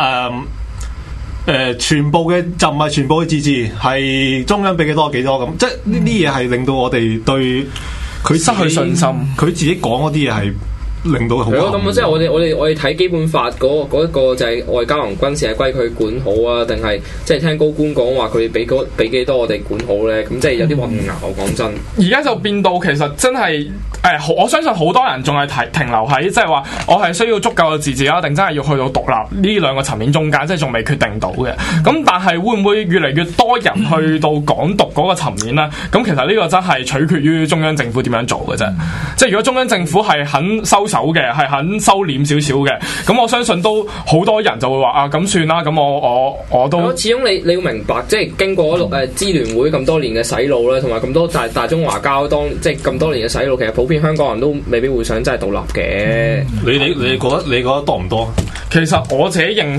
全部嘅就唔係全部嘅自治係中央俾幾多咁，即係呢啲嘢係令到我哋對佢失去信心， 佢自己講嗰啲嘢係令到好。 咁即係我哋睇基本法嗰一個就係外交同軍事係歸佢管好啊，定係即係聽高官講話佢俾幾多我哋管好咧？咁即係有啲混淆。講真， 而家就變到其實真係我相信好多人仲係停留喺即係話我係需要足夠嘅自治啊，定真係要去到獨立呢兩個層面中間，即係仲未決定到嘅。咁但係會唔會越嚟越多人去到港獨嗰個層面咧？咁其實呢個真係取決於中央政府點樣做嘅啫。即係如果中央政府係肯收手嘅，係肯收斂少少嘅，咁我相信都好多人就會話咁算啦。咁我都始終你要明白，即係經過支聯會咁多年嘅洗腦咧，同埋咁多大中華交即係咁多年嘅洗腦，其實普遍香港人都未必會想真係獨立嘅。 你覺得多唔多？ 其實我自己認識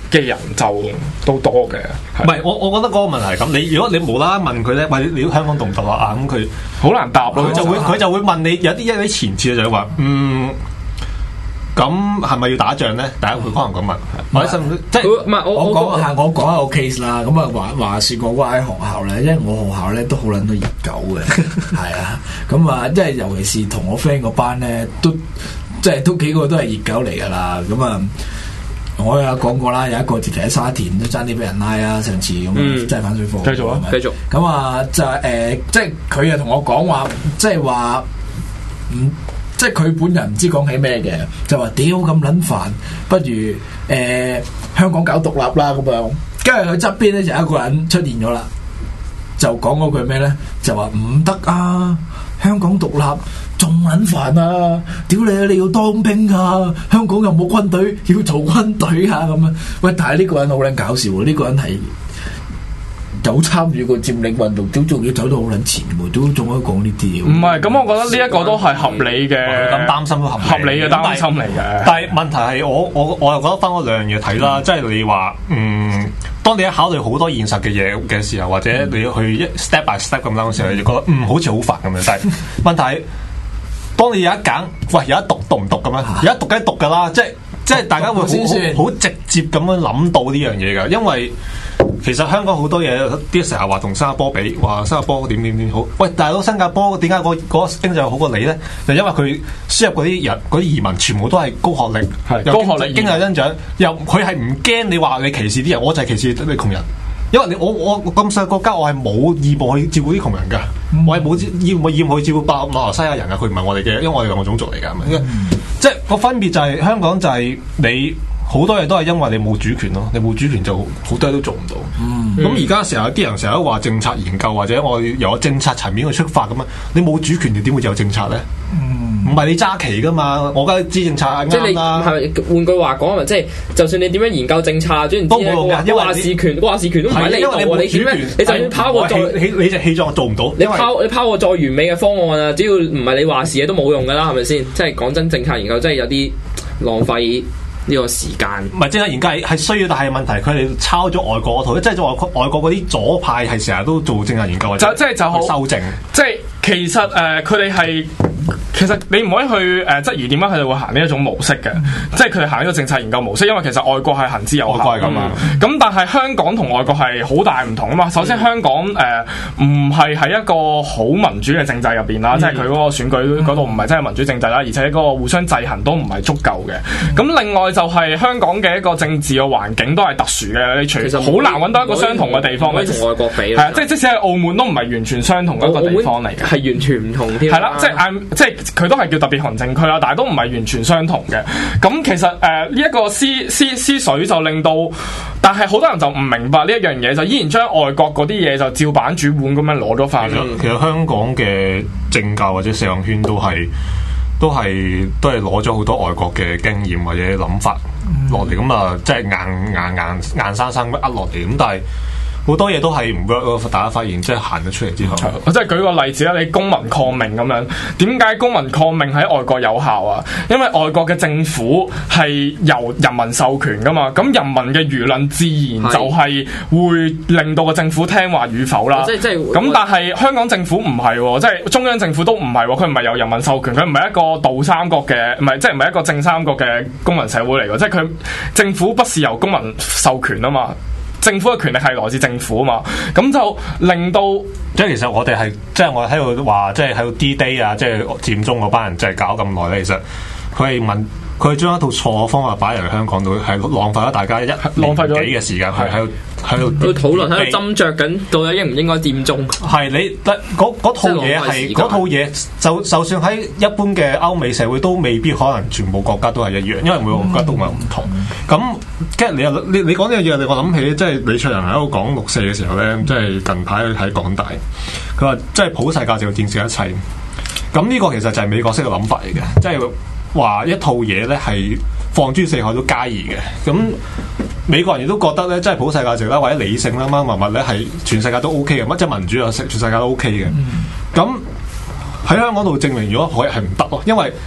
嘅人就都多嘅。 唔係我覺得嗰個問題係咁，如果你無啦啦問佢咧，喂，你香港獨唔獨立啊？咁佢好難答咯， 佢就會問你有啲前設就係話咁係咪要打仗咧？大家會可能咁問，或者即係唔係我講下我講一個 case 啦。咁啊話説我嗰間學校咧，因為我學校咧都好撚多熱狗嘅，係啊。咁啊，即係尤其是同我 friend 嗰班咧，都幾個都係熱狗嚟㗎啦。咁啊，我有講過啦，有一個直情喺沙田都爭啲俾人拉啊，上次咁即係反水貨。 繼續啊，繼續。 咁啊就即係佢又同我講話，即係話即係佢本人唔知講起咩嘅，就話屌咁撚煩，不如香港搞獨立啦咁樣。跟住佢側邊咧就有一個人出現咗啦，就講嗰句咩咧？就話唔得啊，香港獨立仲撚煩啊！屌你要當兵啊！香港又冇軍隊，要做軍隊啊咁樣。喂，但係呢個人好撚搞笑喎，呢個人係有參與過佔領運動，都仲要走到好撚前喎，都仲可以講呢啲嘢。 唔係，咁我覺得呢一個都係合理嘅， 咁擔心都合理嘅擔心嚟嘅。 但係問題係我又覺得分開兩樣嘢睇啦，即係你話當你一考慮好多現實嘅嘢嘅時候，或者你要去一 step by step 咁樣嘅時候，你就覺得好似好煩咁樣。但係問題係，當你有一揀，喂有一讀唔讀咁樣，有一讀梗係讀㗎啦，即係大家會好直接咁樣諗到呢樣嘢㗎，因為其實香港好多嘢啲成日話同新加坡比，話新加坡點好。喂，大佬新加坡點解嗰個經濟好過你咧？就因為佢輸入嗰啲人嗰啲移民全部都係高學歷，高學歷經濟增長，又佢係唔驚你話你歧視啲人，我就係歧視你窮人。因為我咁細個國家，我係冇義務去照顧啲窮人㗎，我係冇義務去照顧馬來西亞人㗎，佢唔係我哋嘅，因為我哋兩個種族嚟㗎。即係個分別就係香港就係你。好多嘢都係因為你冇主權咯，你冇主權就好多嘢都做唔到。咁而家成日啲人成日都話政策研究或者我由政策層面去出發咁啊，你冇主權你點會有政策咧？唔係你揸旗噶嘛，我梗係知政策係啱啦。 係換句話講啊，即係就算你點樣研究政策，總言之咧，話事權都唔係你度，你點咧？你就算拋個再你隻氣狀做唔到。你拋個再完美嘅方案啊，只要唔係你話事嘅都冇用噶啦，係咪先？即係講真，政策研究真係有啲浪費呢個時間。 唔係政策研究係需要，但係問題佢哋抄咗外國嗰套，即係外國嗰啲左派係成日都做政策研究，就好修正。 即係其實佢哋係。其實你唔可以去質疑點解佢哋會行呢一種模式嘅，即係佢哋行呢個政策研究模式，因為其實外國係行之有效㗎嘛。咁但係香港同外國係好大唔同啊嘛。首先香港唔係喺一個好民主嘅政制入邊啦，即係佢嗰個選舉嗰度唔係真係民主政制啦，而且嗰個互相制衡都唔係足夠嘅。咁另外就係香港嘅一個政治嘅環境都係特殊嘅，你其實好難揾到一個相同嘅地方。 同外國比係啊，即使係澳門都唔係完全相同一個地方嚟嘅， 係完全唔同添。 係啦，即係佢都係叫特別行政區啦，但係都唔係完全相同嘅。咁其實呢一個思緒就令到，但係好多人就唔明白呢一樣嘢，就依然將外國嗰啲嘢就照板煮碗咁樣攞咗翻嚟。 其實香港嘅政教或者社運圈都係攞咗好多外國嘅經驗或者諗法落嚟，咁啊即係硬生生呃落嚟。咁但係好多嘢都係唔 work 咯，大家發現即係行咗出嚟之後。 我即係舉個例子啦，你公民抗命咁樣，點解公民抗命喺外國有效啊？因為外國嘅政府係由人民授權噶嘛，咁人民嘅輿論自然就係會令到個政府聽話與否啦。咁但係香港政府唔係喎，即係中央政府都唔係喎，佢唔係由人民授權，佢唔係一個倒三角嘅，唔係即係唔係一個正三角嘅公民社會嚟㗎，即係佢政府不是由公民授權啊嘛。政府嘅權力係來自政府啊嘛，咁就令到即係其實我哋係即係我喺度話，即係喺度 D-Day 啊，即係佔中嗰班人即係搞咁耐咧，其實佢將一套錯嘅方法擺入嚟香港度，係浪費咗大家浪費咗幾嘅時間喺度討論喺度斟酌緊，到底應唔應該佔中？ 係你嗰套嘢係嗰套嘢，就算喺一般嘅歐美社會都未必可能全部國家都係一樣，因為每個國家都唔同。咁跟住你講呢樣嘢，我諗起即係李卓人喺度講六四嘅時候咧，即係近排喺港大，佢話即係普世價值要戰勝一切。咁呢個其實就係美國式嘅諗法嚟嘅，即係話一套嘢咧係放諸四海都皆宜嘅。咁美國人亦都覺得咧，即係普世價值啦，或者理性啦，乜物咧係全世界都 OK 嘅，乜即係民主啊，全世界都 OK 嘅。咁喺香港度證明，如果可以係唔得咯，因為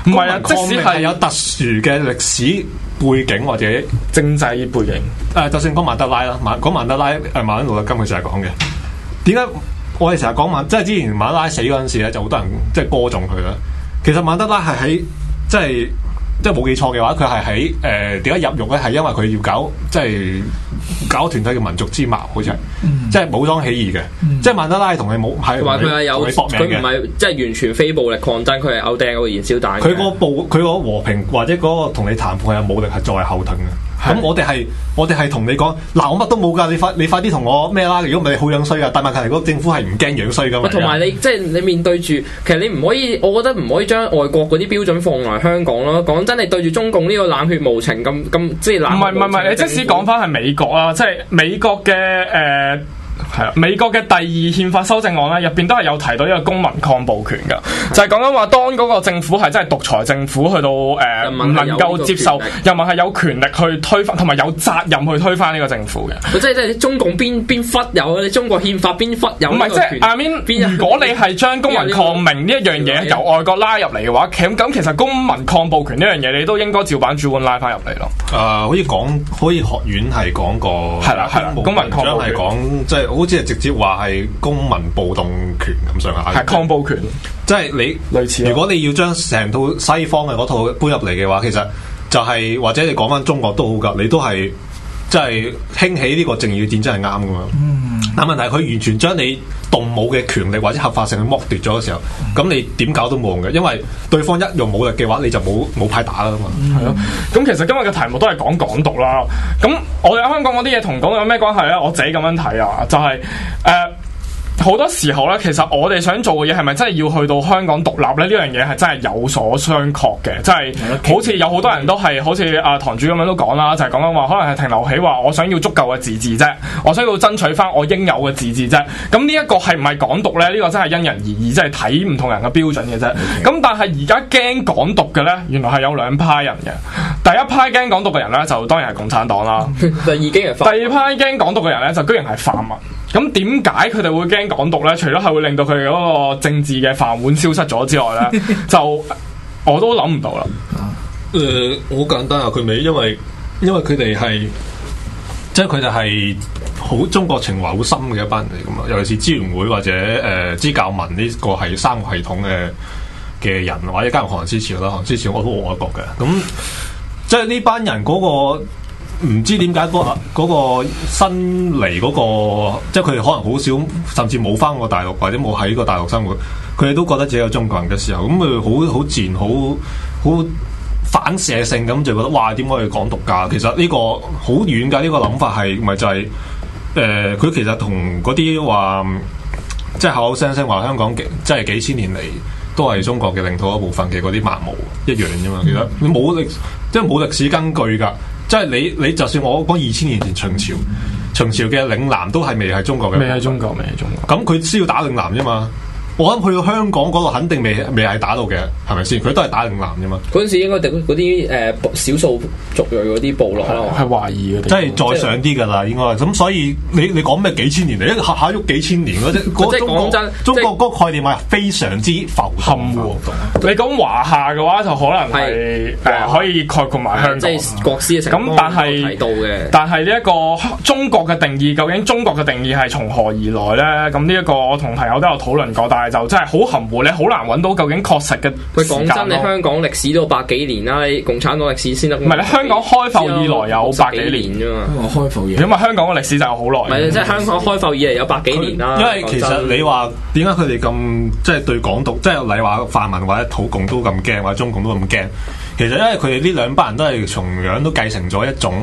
唔係啊，即使係有特殊嘅歷史背景或者政制背景， 就算講曼德拉啦，講曼德拉馬丁路德金佢成日講嘅，點解我哋成日講即係之前曼德拉死嗰陣時咧，就好多人即係歌頌佢啦。其實曼德拉係喺即係冇記錯嘅話，佢係喺點解入獄咧？係因為佢要搞團體嘅民族之矛，好似係即係武裝起義嘅。即係曼德拉同佢冇係話佢係有搏命嘅，佢唔係即係完全非暴力抗爭，佢係有掟嗰個燃燒彈。 佢個和平或者嗰個同你談判係有武力係作為後盾嘅。咁我哋係同你講嗱，我乜都冇㗎，你快啲同我咩啦？如果唔係你好樣衰㗎，但問題係嗰個政府係唔驚樣衰㗎嘛。 同埋你即係你面對住，其實你唔可以，我覺得唔可以將外國嗰啲標準放嚟香港咯。講真，你對住中共呢個冷血無情咁即係冷。唔係， 你即使講翻係美國啦，即係美國嘅係啦，美國嘅第二憲法修正案咧，入邊都係有提到呢個公民抗暴權噶，就係講緊話，當嗰個政府係真係獨裁政府，去到唔能夠接受，人民係有權力去推翻，同埋有責任去推翻呢個政府嘅。 即係中共邊忽有你中國憲法邊忽有？唔係即係 I mean，如果你係將公民抗命呢一樣嘢由外國拉入嚟嘅話，咁其實公民抗暴權呢樣嘢，你都應該照版主管拉翻入嚟咯。 好似學院係講過， 係啦，公民抗暴權係講即係。好似係直接話係公民暴動權咁上下， 係抗暴權， 即係你類似。如果你要將成套西方嘅嗰套搬入嚟嘅話，其實就係或者你講翻中國都好噶，你都係即係興起呢個正義嘅戰爭係啱噶嘛。但問題係佢完全將你動武嘅權力或者合法性去剝奪咗嘅時候，咁你點搞都冇用嘅，因為對方一用武力嘅話，你就冇派打啦嘛。 係咯。咁其實今日嘅題目都係講港獨啦。咁我哋喺香港嗰啲嘢同港獨有咩關係咧？我自己咁樣睇啊，就係好多時候咧，其實我哋想做嘅嘢係咪真係要去到香港獨立咧？呢樣嘢係真係有所商榷嘅，即係好似有好多人都係好似阿堂主咁樣都講啦，就係講緊話可能係停留喺話我想要足夠嘅自治啫，我想要爭取翻我應有嘅自治啫。咁呢一個係唔係港獨咧？呢個真係因人而異，即係睇唔同人嘅標準嘅啫。咁但係而家驚港獨嘅咧，原來係有兩派人嘅。第一派驚港獨嘅人咧，就當然係共產黨啦。 第二派驚港獨嘅人咧，就居然係泛民。咁點解佢哋會驚港獨咧？除咗係會令到佢哋嗰個政治嘅飯碗消失咗之外咧，就我都諗唔到啦。 好簡單啊！佢咪因為佢哋係即係佢哋係好中國情懷好深嘅一班人嚟噶嘛，尤其是支聯會或者支教民呢個係三個系統嘅人，或者加入韓思潮啦，韓思潮我都好愛國嘅。咁即係呢班人嗰個。唔知點解嗰個新嚟嗰個，即係佢哋可能好少，甚至冇返過大陸或者冇喺個大陸生活，佢哋都覺得自己有中國人嘅時候，咁佢好自然好反射性咁就覺得哇，點解要港獨㗎？其實呢個好遠㗎，呢個諗法係咪就係佢其實同嗰啲話即係口口聲聲話香港即係幾千年嚟都係中國嘅領土一部分嘅嗰啲蠻無一樣啫嘛。其實你即係冇歷史根據㗎。即係你就算我講2000年前秦朝嘅嶺南都係未係中國嘅， 未係中國。 咁佢先要打嶺南啫嘛。我諗去到香港嗰度肯定未係打到嘅，係咪先？佢都係打嶺南啫嘛。 嗰陣時應該嗰啲少數族裔嗰啲部落咯， 係懷疑嘅， 即係再上啲㗎啦，應該。咁所以你講咩幾千年嚟？一下喐幾千年嗰隻，中國嗰個概念係非常之浮含糊。你講華夏嘅話，就可能係可以概括埋香港， 即係國師嘅成功提到嘅。 但係呢一個中國嘅定義，究竟中國嘅定義係從何而來咧？咁呢一個我同朋友都有討論過，但係就真係好含糊，你好難揾到究竟確實嘅時間。 講真，你香港歷史都百幾年啦，你共產黨歷史先得。 唔係，你香港開埠以來有百幾年啫嘛。 開埠因為香港嘅歷史就有好耐。 唔係，即係香港開埠以嚟有百幾年啦。 因為其實你話點解佢哋咁即係對港獨，即係你話泛民或者土共都咁驚，或者中共都咁驚？其實因為佢哋呢兩班人都係同樣都繼承咗一種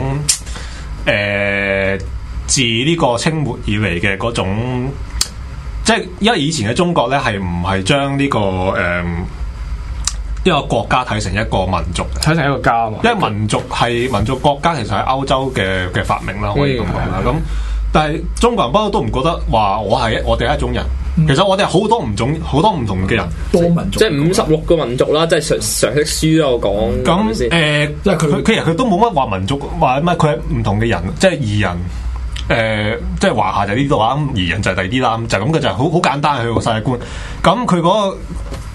自呢個清末以嚟嘅嗰種。即係因為以前嘅中國咧，係唔係將呢個一個國家睇成一個民族， 睇成一個家嘛？ 因為民族國家其實係歐洲嘅發明啦，可以咁講啦。咁但係中國人不嬲都唔覺得話我哋係一種人。其實我哋係好多唔同嘅人， 多民族， 即係56個民族啦，即係常識書都有講。 咁即係佢都冇乜話民族話乜，佢係唔同嘅人，即係異人。即係華夏就呢度啦，咁異人就係第二啲啦，就咁嘅就係好簡單佢個世界觀。咁佢嗰個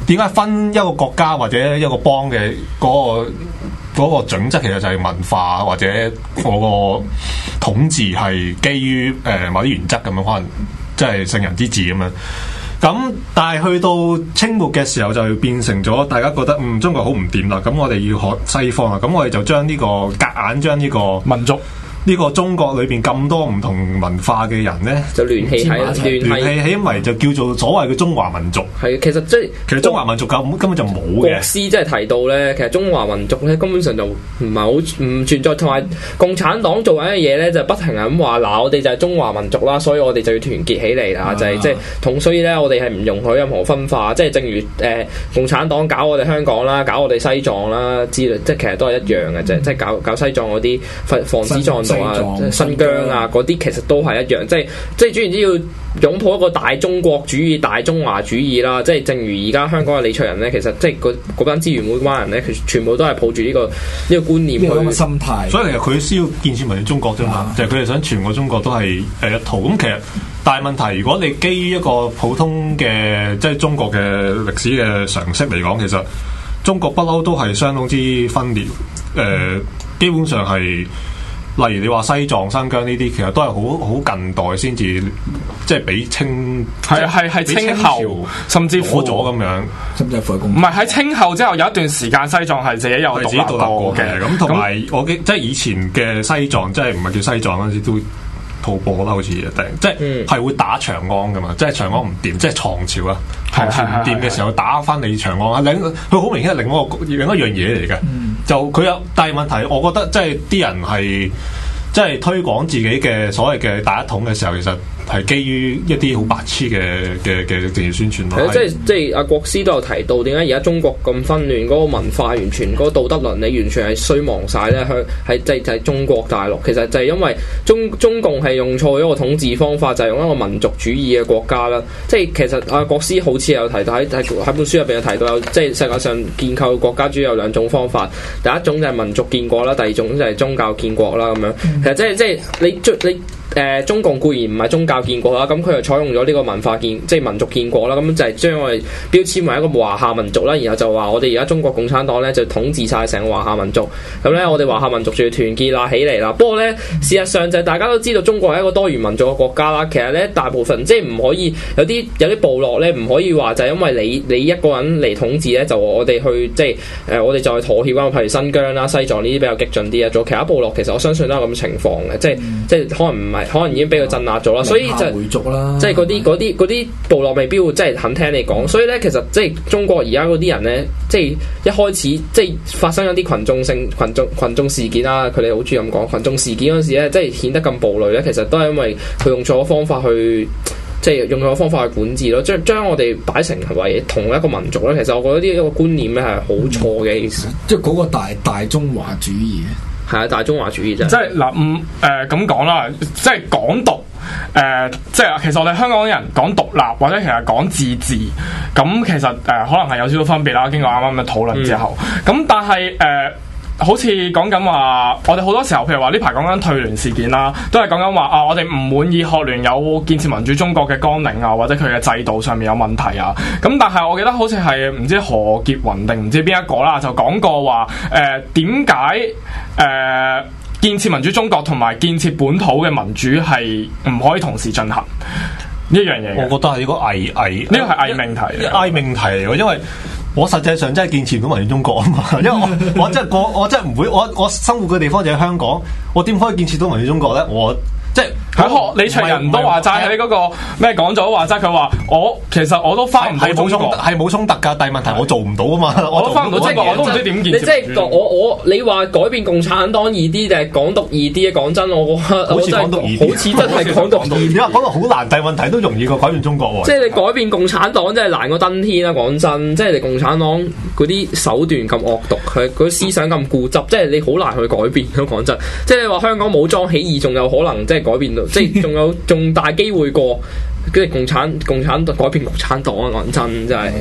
點解分一個國家或者一個邦嘅嗰個準則，其實就係文化或者嗰個統治係基於某啲原則咁樣，可能即係聖人之治咁樣。咁但係去到清末嘅時候，就變成咗大家覺得中國好唔掂啦，咁我哋要學西方啦，咁我哋就將呢個夾硬將呢個民族。 呢個中國裏邊咁多唔同文化嘅人咧， 就聯繫起為就叫做所謂嘅中華民族。 係其實中華民族根本就冇嘅。 國師即係提到咧，其實中華民族咧根本上就唔係好唔存在，同埋共產黨做緊嘅嘢咧就不停係咁話嗱，我哋就係中華民族啦，所以我哋就要團結起嚟啦，就係即係同所以咧，我哋係唔容許任何分化，即係正如共產黨搞我哋香港啦，搞我哋西藏啦之類，即係其實都係一樣嘅啫，即係搞西藏嗰啲防止藏獨啊、新疆啊嗰啲，其實都係一樣，即係主要之要擁抱一個大中國主義、大中華主義啦。即係正如而家香港嘅李卓人咧，其實即係嗰班資源會班人咧，其實全部都係抱住呢個觀念去嘅心態。 所以其實佢需要建設民主中國啫嘛，就係佢哋想全個中國都係一套。咁其實大問題，如果你基於一個普通嘅即係中國嘅歷史嘅常識嚟講，其實中國不嬲都係相當之分裂。基本上係。例如你話西藏、新疆呢啲，其實都係好近代先至，即係比清係清後，甚至乎咗咁樣， 甚至乎唔係喺清後之後有一段時間，西藏係自己有獨立過嘅。咁同埋我即係以前嘅西藏，即係唔係叫西藏嗰陣時都吐蕃啦，好似即係會打長安噶嘛，即係長安唔掂，即係唐朝啊，唐朝唔掂嘅時候打翻你長安啊，佢好明顯係另一樣嘢嚟嘅。就佢有大問題，我覺得即係啲人係即係推廣自己嘅所謂嘅大一統嘅時候，其實係基於一啲好白痴嘅政治宣傳咯。 即係阿國師都有提到，點解而家中國咁紛亂，嗰個文化完全嗰個道德倫理完全係衰亡晒咧？係就係中國大陸，其實就係因為中共係用錯咗個統治方法，就係用一個民族主義嘅國家啦。即係其實阿國師好似有提到喺本書入邊有提到有即係世界上建構國家主要有兩種方法，第一種就係民族建國啦，第二種就係宗教建國啦咁樣。其實即係你。中共固然唔係宗教建國啦，咁佢又採用咗呢個文化即係民族建國啦，咁就係將我哋標籤為一個華夏民族啦，然後就話我哋而家中國共產黨咧就統治晒成個華夏民族，咁咧我哋華夏民族就要團結啦起嚟啦。不過咧事實上就係大家都知道中國係一個多元民族嘅國家啦，其實咧大部分即係唔可以有啲部落咧唔可以話就係因為你一個人嚟統治咧就我哋去即係我哋就去妥協啦，譬如新疆啦、西藏呢啲比較激進啲啊，仲有其他部落其實我相信都有咁嘅情況嘅，即係可能唔係。可能已經俾佢鎮壓咗啦，所以就回族啦， 即係嗰啲部落未必會即係肯聽你講，所以咧其實即係中國而家嗰啲人咧，即係一開始即係發生咗啲群眾事件啦，佢哋好中意咁講群眾事件嗰陣時咧，即係顯得咁暴戾咧，其實都係因為佢用錯方法去。即係用咗方法去管治咯，將我哋擺成為同一個民族咧。其實我覺得呢一個觀念咧係好錯嘅意思。 即係嗰個大中華主義係啊，大中華主義啫。 即係嗱，咁講啦，即係港獨。即係其實我哋香港人講獨立或者其實講自治，咁其實可能係有少少分別啦。經過啱啱嘅討論之後，咁但係好似講緊話，我哋好多時候，譬如話呢排講緊退聯事件啦，都係講緊話啊，我哋唔滿意學聯有建設民主中國嘅綱領啊，或者佢嘅制度上面有問題啊。咁但係我記得好似係唔知何潔雲定唔知邊一個啦，就講過話點解建設民主中國同埋建設本土嘅民主係唔可以同時進行呢樣嘢？ 我覺得係呢個呢個係偽命題， 偽命題嚟，因為我實際上真係建設唔到民主中國啊嘛，因為我真係唔會，我生活嘅地方就喺香港，我點可以建設到民主中國咧？我即係李卓人都話齋喺嗰個咩講咗話齋，佢話其實我都翻唔到中國， 係冇衝突㗎，但係問題我做唔到啊嘛， 我都翻唔到中國，我都唔知點建設。即係你話改變共產黨易啲定係港獨易啲？講真，我覺得好似港獨易啲， 好似真係港獨易啲。 你話講到好難，但係問題都容易過改變中國喎。 即係你改變共產黨真係難過登天啦！講真，即係你共產黨嗰啲手段咁惡毒，佢嗰啲思想咁固執，即係你好難去改變咯。講真，即係你話香港武裝起義仲有可能即係改變到，即係仲大機會過，跟住共產改變共產黨啊！講真，真係。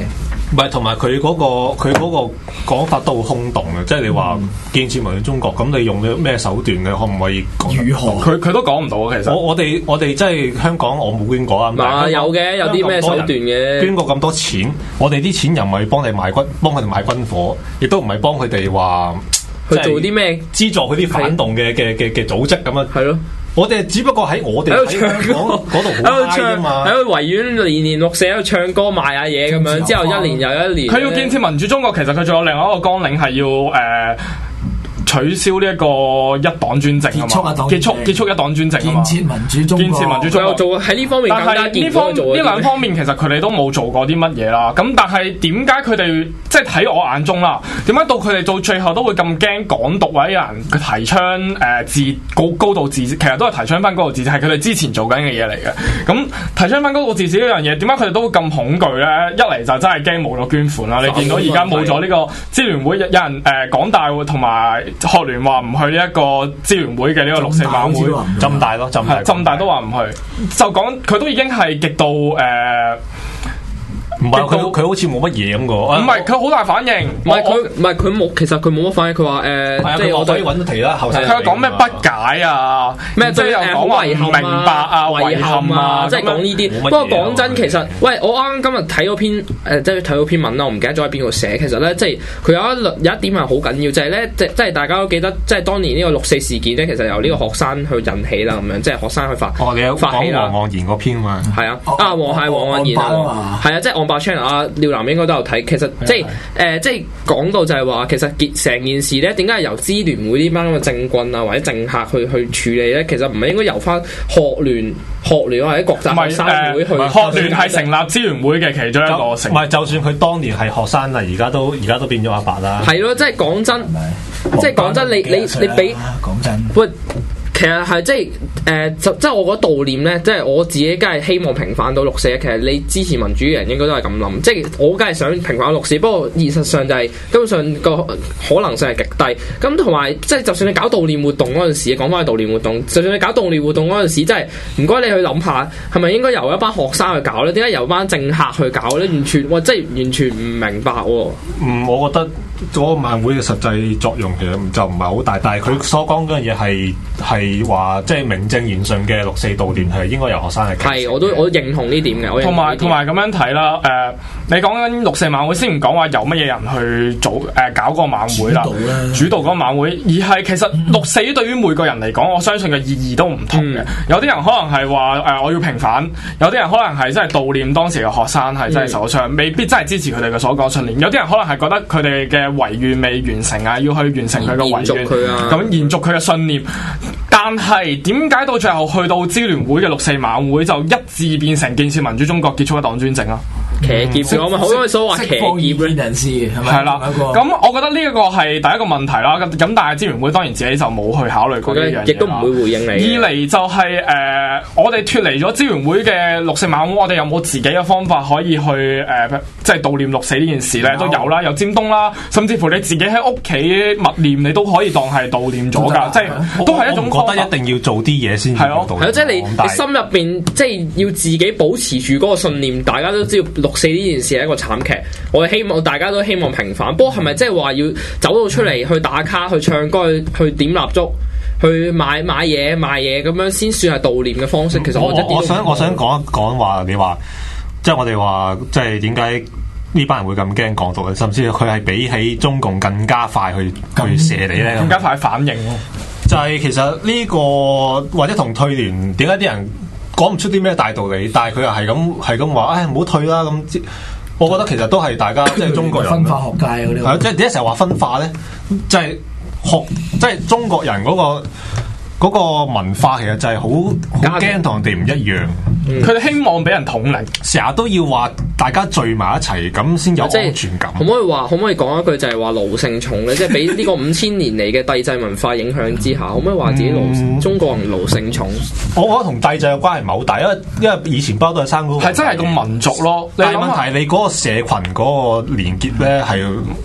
唔係，同埋佢嗰個講法都好空洞嘅，即係你話建設民主中國，咁你用咗咩手段嘅？可唔可以講？ 如何？ 佢都講唔到啊！其實我哋即係香港，我冇捐過啊。 嗱，有嘅，有啲咩手段嘅？ 捐過咁多錢，我哋啲錢又唔係幫佢哋買軍火，亦都唔係幫佢哋話去做啲咩資助佢啲反動嘅組織咁樣。係咯。我哋只不過喺我哋喺香港嗰度好嗨啫嘛， 喺個維園年六四喺度唱歌賣下嘢咁樣，之後一年又一年。 佢要建設民主中國，其實佢仲有另外一個綱領係要取消呢一個一黨專政啊嘛，結束一黨專政啊嘛，建設民主中國， 仲有做喺呢方面更加結果做。 呢兩方面其實佢哋都冇做過啲乜嘢啦。咁但係點解佢哋即係喺我眼中啦？點解到佢哋到最後都會咁驚港獨或者有人佢提倡高度自治？其實都係提倡翻高度自治，係佢哋之前做緊嘅嘢嚟嘅。咁提倡翻高度自治呢樣嘢，點解佢哋都會咁恐懼咧？一嚟就真係驚冇咗捐款啦。你見到而家冇咗呢個支聯會，有人港大會同埋學聯話唔去呢一個支聯會嘅呢個六四晚會， 浸大咯， 浸大都話唔去，就講佢都已經係極度唔係佢好似冇乜嘢咁個， 唔係佢好大反應， 唔係佢冇，其實佢冇乜反應。佢話即係我可以揾到題啦，後生佢講咩不解啊，咩即係又講話唔明白啊、遺憾啊， 即係講呢啲。不過講真，其實喂，我啱啱今日睇嗰篇即係睇到篇文啦，我唔記得咗喺邊度寫。其實咧，即係佢有一點係好緊要，就係咧，即係大家都記得，即係當年呢個六四事件咧，其實由呢個學生去引起啦，咁樣即係學生去發起啦。 黃昂然嗰篇嘛， 係啊，黃昂然啊，係啊，即係channel 啊，廖南應該都有睇。其實即係講到就係話，其實成件事咧，點解係由支聯會呢班咁嘅政棍啊或者政客去處理咧？其實唔係應該由翻學聯或者國際學生會去。 學聯係成立支聯會嘅其中一個成。 唔係，就算佢當年係學生啦，而家都變咗阿伯啦。 係咯，即係講真，你俾講真， 喂。其實係即係我覺得悼念咧，即係我自己梗係希望平反到六四。其實你支持民主嘅人應該都係咁諗，即係我梗係想平反六四。不過現實上就係根本上個可能性係極低。咁同埋即係就算你搞悼念活動嗰陣時，講翻去悼念活動，就算你搞悼念活動嗰陣時，真係唔該你去諗下，係咪應該由一班學生去搞咧？點解由班政客去搞咧？完全即係完全唔明白喎。 我覺得嗰個晚會嘅實際作用其實就唔係好大，但係佢所講嗰樣嘢係話即係名正言順嘅六四悼念係應該由學生嚟。 係，我認同呢點嘅。 同埋咁樣睇啦，你講緊六四晚會先唔講話由乜嘢人去做搞個晚會啦，主導嗰個晚會，而係其實六四對於每個人嚟講，我相信嘅意義都唔同嘅。有啲人可能係話我要平反，有啲人可能係真係悼念當時嘅學生係真係受傷，未必真係支持佢哋嘅所講信念。有啲人可能係覺得佢哋嘅遺願未完成啊，要去完成佢嘅遺願，咁延續佢嘅信念。但係點解到最後去到支聯會嘅六四晚會就一致變成建設民主中國結束一黨專政啊？ 騎劫我咪好多所謂騎劫人士係咪？ 係啦，咁我覺得呢一個係第一個問題啦。咁但係支聯會當然自己就冇去考慮過呢樣嘢， 亦都唔會回應你。 二嚟就係我哋脫離咗支聯會嘅六四晚會，我哋有冇自己嘅方法可以去即係悼念六四呢件事咧？都有啦，有尖東啦，甚至乎你自己喺屋企默念，你都可以當係悼念咗㗎，即係都係一種。 覺得一定要做啲嘢先係咯， 係咯，即係你心入邊即係要自己保持住嗰個信念。大家都知道六四呢件事係一個慘劇，我哋希望大家都希望平反。不過係咪即係話要走到出嚟去打卡、去唱歌、去點蠟燭、去買嘢賣嘢咁樣先算係悼念嘅方式？其實我想講一講話，你話即係我哋話即係點解呢班人會咁驚港獨，甚至佢係比起中共更加快去射你咧， 更加快反應咯。 就係其實呢個或者同退聯點解啲人講唔出啲咩大道理，但係佢又係咁話，唉唔好退啦咁。我覺得其實都係大家即係中國人分化學界嗰啲。係即係點解成日話分化咧？就係即係中國人嗰個文化其實就係好驚同人哋唔一樣。 佢哋希望俾人統領， 成日都要話大家聚埋一齊咁先有安全感。 可唔可以講一句就係話奴性重咧？即係俾呢個5000年嚟嘅帝制文化影響之下，可唔可以話自己中國人奴性重？ 我覺得同帝制嘅關係唔係好大，因為以前包都係生嗰個係真係個民族咯。 但係問題你嗰個社群嗰個連結咧係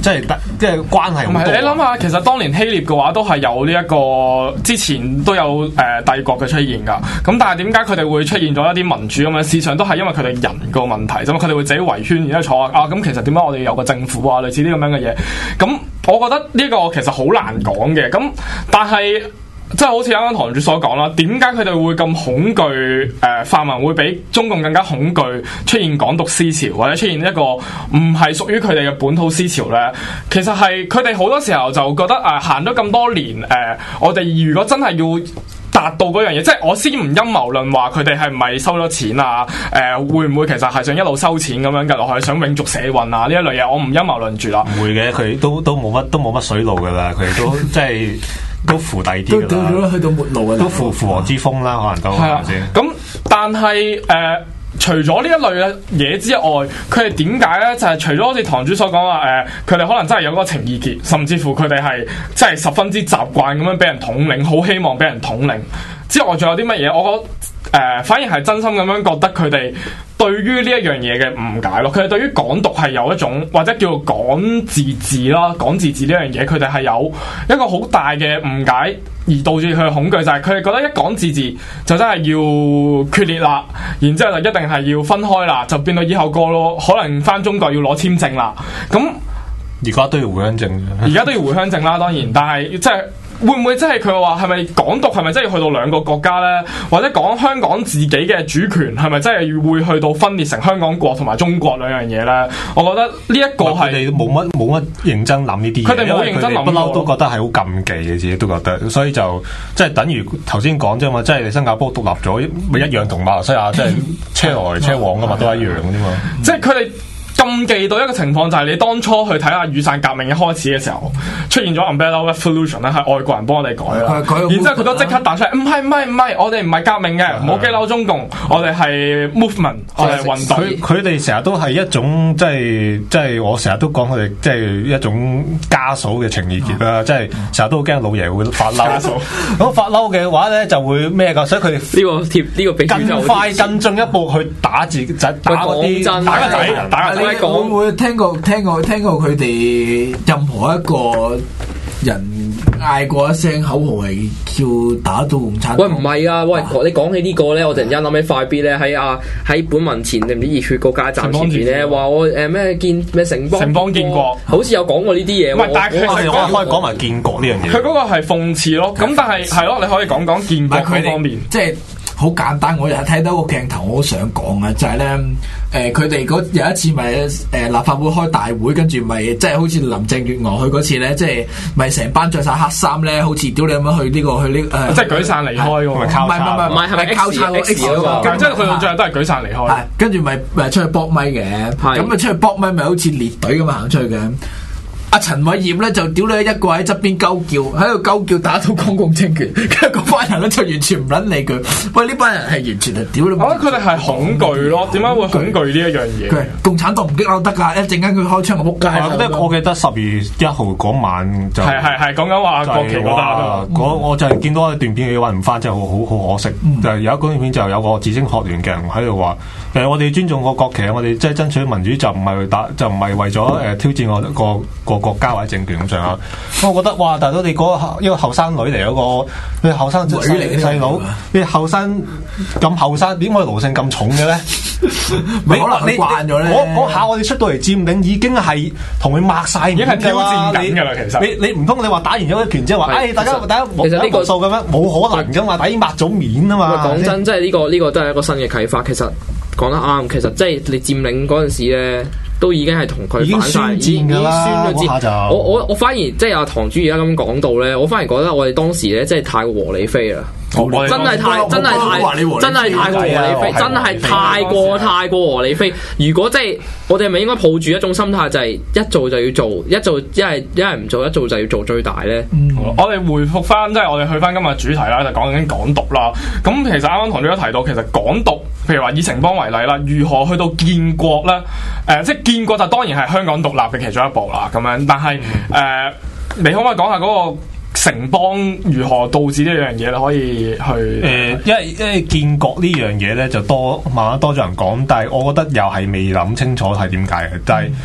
即係關係。 唔係你諗下，其實當年希臘嘅話都係有呢一個之前都有帝國嘅出現㗎。咁但係點解佢哋會出現咗一啲民主咁嘅？事實上都係因為佢哋人個問題啫嘛。佢哋會自己圍圈，然之後坐咁其實點解我哋有個政府啊？類似啲咁樣嘅嘢。咁我覺得呢個其實好難講嘅。咁但係。即係好似啱啱堂主所講啦，點解佢哋會咁恐懼？泛民會比中共更加恐懼出現港獨思潮，或者出現一個唔係屬於佢哋嘅本土思潮咧？其實係佢哋好多時候就覺得行咗咁多年，我哋如果真係要達到嗰樣嘢，即係我先唔陰謀論話佢哋係唔係收咗錢啊？會唔會其實係想一路收錢咁樣嘅落去，想永續社運啊？呢一類嘢我唔陰謀論住啦。唔會嘅，佢都冇乜水路噶啦，佢哋都即係。都扶第啲噶啦，都去到末路啊！都扶河之風啦，可能都係咪先？咁但係除咗呢一類嘅嘢之外，佢哋點解咧？就係除咗好似堂主所講話佢哋可能真係有嗰個情意結，甚至乎佢哋係真係十分之習慣咁樣俾人統領，好希望俾人統領之外，仲有啲乜嘢？我覺得反而係真心咁樣覺得佢哋對於呢一樣嘢嘅誤解咯。佢哋對於港獨係有一種或者叫做港自治啦，港自治呢樣嘢，佢哋係有一個好大嘅誤解，而導致佢嘅恐懼就係佢哋覺得一港自治就真係要決裂啦，然之後就一定係要分開啦，就變到以後個咯，可能返中國要攞簽證啦。咁而家都要回鄉證，而家都要回鄉證啦，當然，但係即係。會唔會即係佢話係咪港獨係咪真係去到兩個國家呢？或者講香港自己嘅主權係咪真係會去到分裂成香港國同埋中國兩樣嘢呢？我覺得呢一個係你冇乜認真諗呢啲嘢，佢哋冇認真諗，不嬲都覺得係好禁忌嘅，自己都覺得，所以就即係等於頭先講啫嘛，即係新加坡獨立咗，咪一樣同馬來西亞即係車來車往噶嘛，都係一樣啫嘛，即係佢哋。禁忌到一個情況就係你當初去睇下雨傘革命一開始嘅時候出現咗 Umbrella Revolution 咧，係外國人幫我哋改啦，然之後佢都即刻彈出嚟，唔係，我哋唔係革命嘅，唔好激嬲中共，我哋係 movement， 我哋係運動。佢哋成日都係一種即係我成日都講佢哋即係一種家嫂嘅情意結啦，即係成日都好驚老爺會發嬲。咁發嬲嘅話咧就會咩㗎？所以佢哋呢個貼呢個比較更快更進一步去打自己打嗰啲打個仔打個仔。會唔會聽過佢哋任何一個人嗌過一聲口號係叫打到共產黨？喂，唔係啊！喂，你講起呢個咧，我突然間諗起快必咧喺本文前定唔知熱血個街站前邊咧，話我咩建咩城邦建國，好似有講過呢啲嘢。唔係，但係我可以講埋建國呢樣嘢。佢嗰個係諷刺咯。咁但係係咯，你可以講講建國嗰方面，即係。好簡單，我又睇到個鏡頭，我好想講啊，就係咧，佢哋有一次咪立法會開大會，跟住咪即係好似林鄭月娥去嗰次咧，即係咪成班着晒黑衫咧，好似屌你咁樣去呢個即係舉傘離開喎，唔係係咪交叉個 X 嗰個？即係去到最後都係舉傘離開。跟住咪出去搏咪嘅，咁咪出去搏咪咪好似列隊咁行出去嘅。阿陳偉業咧就屌你一個喺側邊鳩叫，喺度鳩叫打到公共政權，跟住嗰班人咧就完全唔撚理佢。喂，呢班人係完全係屌你！我覺得佢哋係恐懼咯，點解會恐懼呢一樣嘢？共產黨唔激嬲得㗎，一陣間佢開槍就仆街。我記得10月1號嗰晚就係講緊話國旗嗰度，我就係見到一段片，佢揾唔翻，真係好可惜。就係有一段片就有個自稱學聯嘅人喺度話：我哋尊重個國旗，我哋即係爭取民主，就唔係為咗挑戰個國家或者政權咁上下。我覺得哇，大佬你一個後生女嚟嗰個，你後生女嚟嘅細佬，你後生咁後生，點解奴性咁重嘅咧？可能你慣咗咧。嗰下我哋出到嚟佔領，已經係同佢抹晒面，已經係挑戰緊㗎啦。其實你唔通你話打完咗一拳之後話，大家其實呢個數咁樣冇可能㗎嘛，已經抹咗面啊嘛。講真，即係呢個都係一個新嘅啟發。其實講得啱，其實即係你佔領嗰陣時咧。都已經係同佢反晒，已經宣咗戰。我反而即係阿堂主而家咁講到咧，我反而覺得我哋當時咧真係太過和理非啦，真係太過和理非，真係太過和理非。如果即係我哋係咪應該抱住一種心態，就係一做就要做，一係唔做，一做就要做最大咧？我哋回復翻，即係我哋去翻今日主題啦，就講緊港獨啦。咁其實啱啱堂主都提到，其實港獨，譬如話以城邦為例啦，如何去到建國咧？即係建國就當然係香港獨立嘅其中一步啦。咁樣，但係你可唔可以講下嗰個城邦如何導致呢樣嘢？你可以去因為建國呢樣嘢咧就慢慢多咗人講，但係我覺得又係未諗清楚係點解嘅，但係。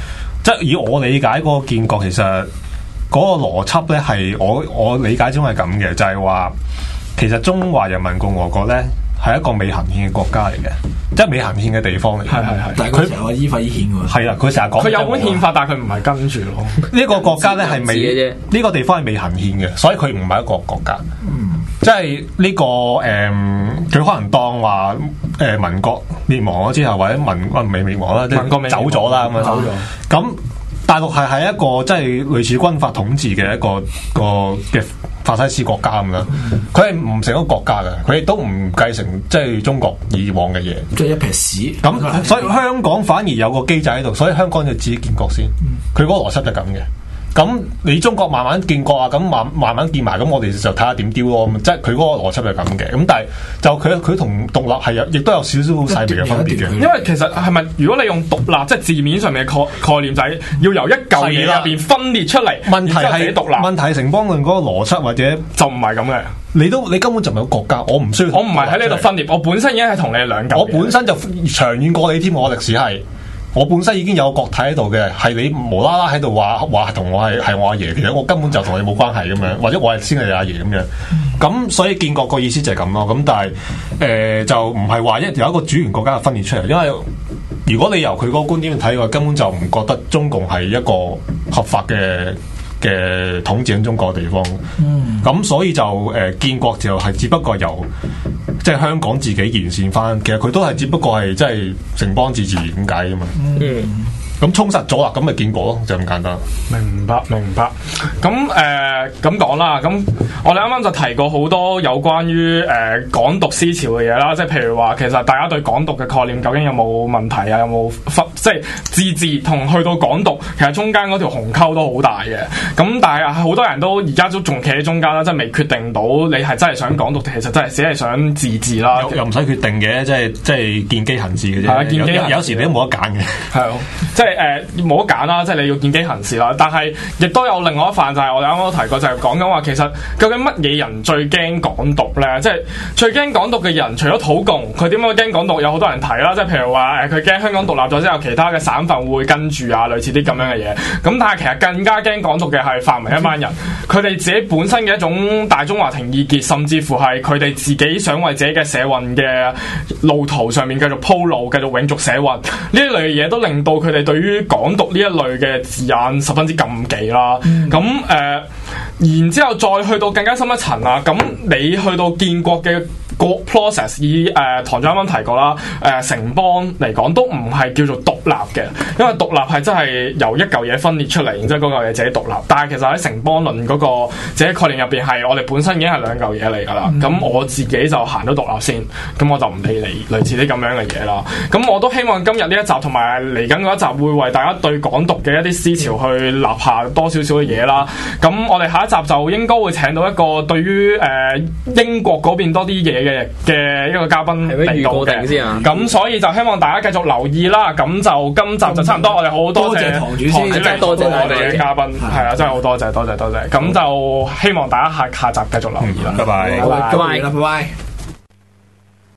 即係以我理解嗰個建國，其實嗰個邏輯咧係我理解中係咁嘅，就係話其實中華人民共和國咧係一個未行憲嘅國家嚟嘅，即係未行憲嘅地方嚟嘅。 係。但係佢成日話依法依憲喎。 係啦，佢成日講。 佢有本憲法，但係佢唔係跟住咯。 呢個國家咧係未，呢個地方係未行憲嘅，所以佢唔係一個國家。即係呢個佢可能當話民國滅亡咗之後，或者未滅亡啦，即係走咗啦咁樣。走咗。咁大陸係一個即係類似軍閥統治嘅一個嘅法西斯國家咁樣。佢係唔成一個國家嘅，佢亦都唔繼承即係中國以往嘅嘢， 即係一撇屎。 咁所以香港反而有個機制喺度，所以香港就自己建國先。佢嗰個邏輯就咁嘅。咁你中國慢慢建國啊，咁慢慢建埋，咁我哋就睇下點丟咯。即係佢嗰個邏輯就咁嘅。咁但係就佢同獨立係亦都有少少細微嘅分別嘅。 因為其實係咪如果你用獨立，即係字面上面嘅概念，就係要由一嚿嘢入邊分裂出嚟， 問題係獨立。 問題係城邦論嗰個邏輯或者就唔係咁嘅。 你根本就唔係個國家，我唔需要。 我唔係喺呢度分裂，我本身已經係同你兩嚿。 我本身就長遠過你添，我歷史係。我本身已經有個國體喺度嘅，係你無啦啦喺度話同我係我阿爺，其實我根本就同你冇關係咁樣，或者我係先係你阿爺咁樣。咁所以建國個意思就係咁咯。咁但係就唔係話有一個主權國家嘅分裂出嚟，因為如果你由佢嗰個觀點去睇嘅話，根本就唔覺得中共係一個合法嘅統治緊中國嘅地方。咁所以就建國就係只不過由即係香港自己完善翻，其實佢都係只不過係即係城邦自治咁解啫嘛。咁充實咗啦，咁咪建國咯，就咁簡單。 明白。咁咁講啦，咁我哋啱啱就提過好多有關於港獨思潮嘅嘢啦，即係譬如話，其實大家對港獨嘅概念究竟有冇問題啊？有冇即係自治同去到港獨，其實中間嗰條鴻溝都好大嘅。咁但係好多人都而家都仲企喺中間啦，即係未決定到你係真係想港獨，其實真係只係想自治啦。 又唔使決定嘅，即係見機行事嘅啫。係見機行事，有時你都冇得揀嘅。係即係冇得揀啦，即係你要見機行事啦。但係亦都有另外一範，就係我哋啱啱都提過，就係講緊話，其實究竟乜嘢人最驚港獨咧？即係最驚港獨嘅人，除咗土共，佢點解驚港獨？有好多人提啦，即係譬如話佢驚香港獨立咗之後，其他嘅省份會跟住啊，類似啲咁樣嘅嘢。咁但係其實更加驚港獨嘅係泛民一班人，佢哋自己本身嘅一種大中華情意結，甚至乎係佢哋自己想為自己嘅社運嘅路途上面繼續鋪路，繼續永續社運呢一類嘅嘢，都令到佢哋對於港獨呢一類嘅字眼十分之禁忌啦，咁然之後再去到更加深一層啦，咁你去到建國嘅個 process， 以堂長啱啱提過啦，城邦嚟講都唔係叫做獨立嘅，因為獨立係真係由一嚿嘢分裂出嚟，然之後嗰嚿嘢自己獨立。但係其實喺城邦論嗰個自己概念入邊係我哋本身已經係兩嚿嘢嚟㗎啦。咁我自己就行到獨立先，咁我就唔理你類似啲咁樣嘅嘢啦。咁我都希望今日呢一集同埋嚟緊嗰一集會為大家對港獨嘅一啲思潮去立下多少少嘅嘢啦。咁我哋下一集就應該會請到一個對於英國嗰邊多啲嘢嘅一個嘉賓嚟到嘅。咁所以就希望大家繼續留意啦。咁就今集就差唔多，我哋好多謝堂主先，多謝我哋嘅嘉賓，係啊，真係好多謝。咁就希望大家下集繼續留意啦。 拜拜， 拜拜。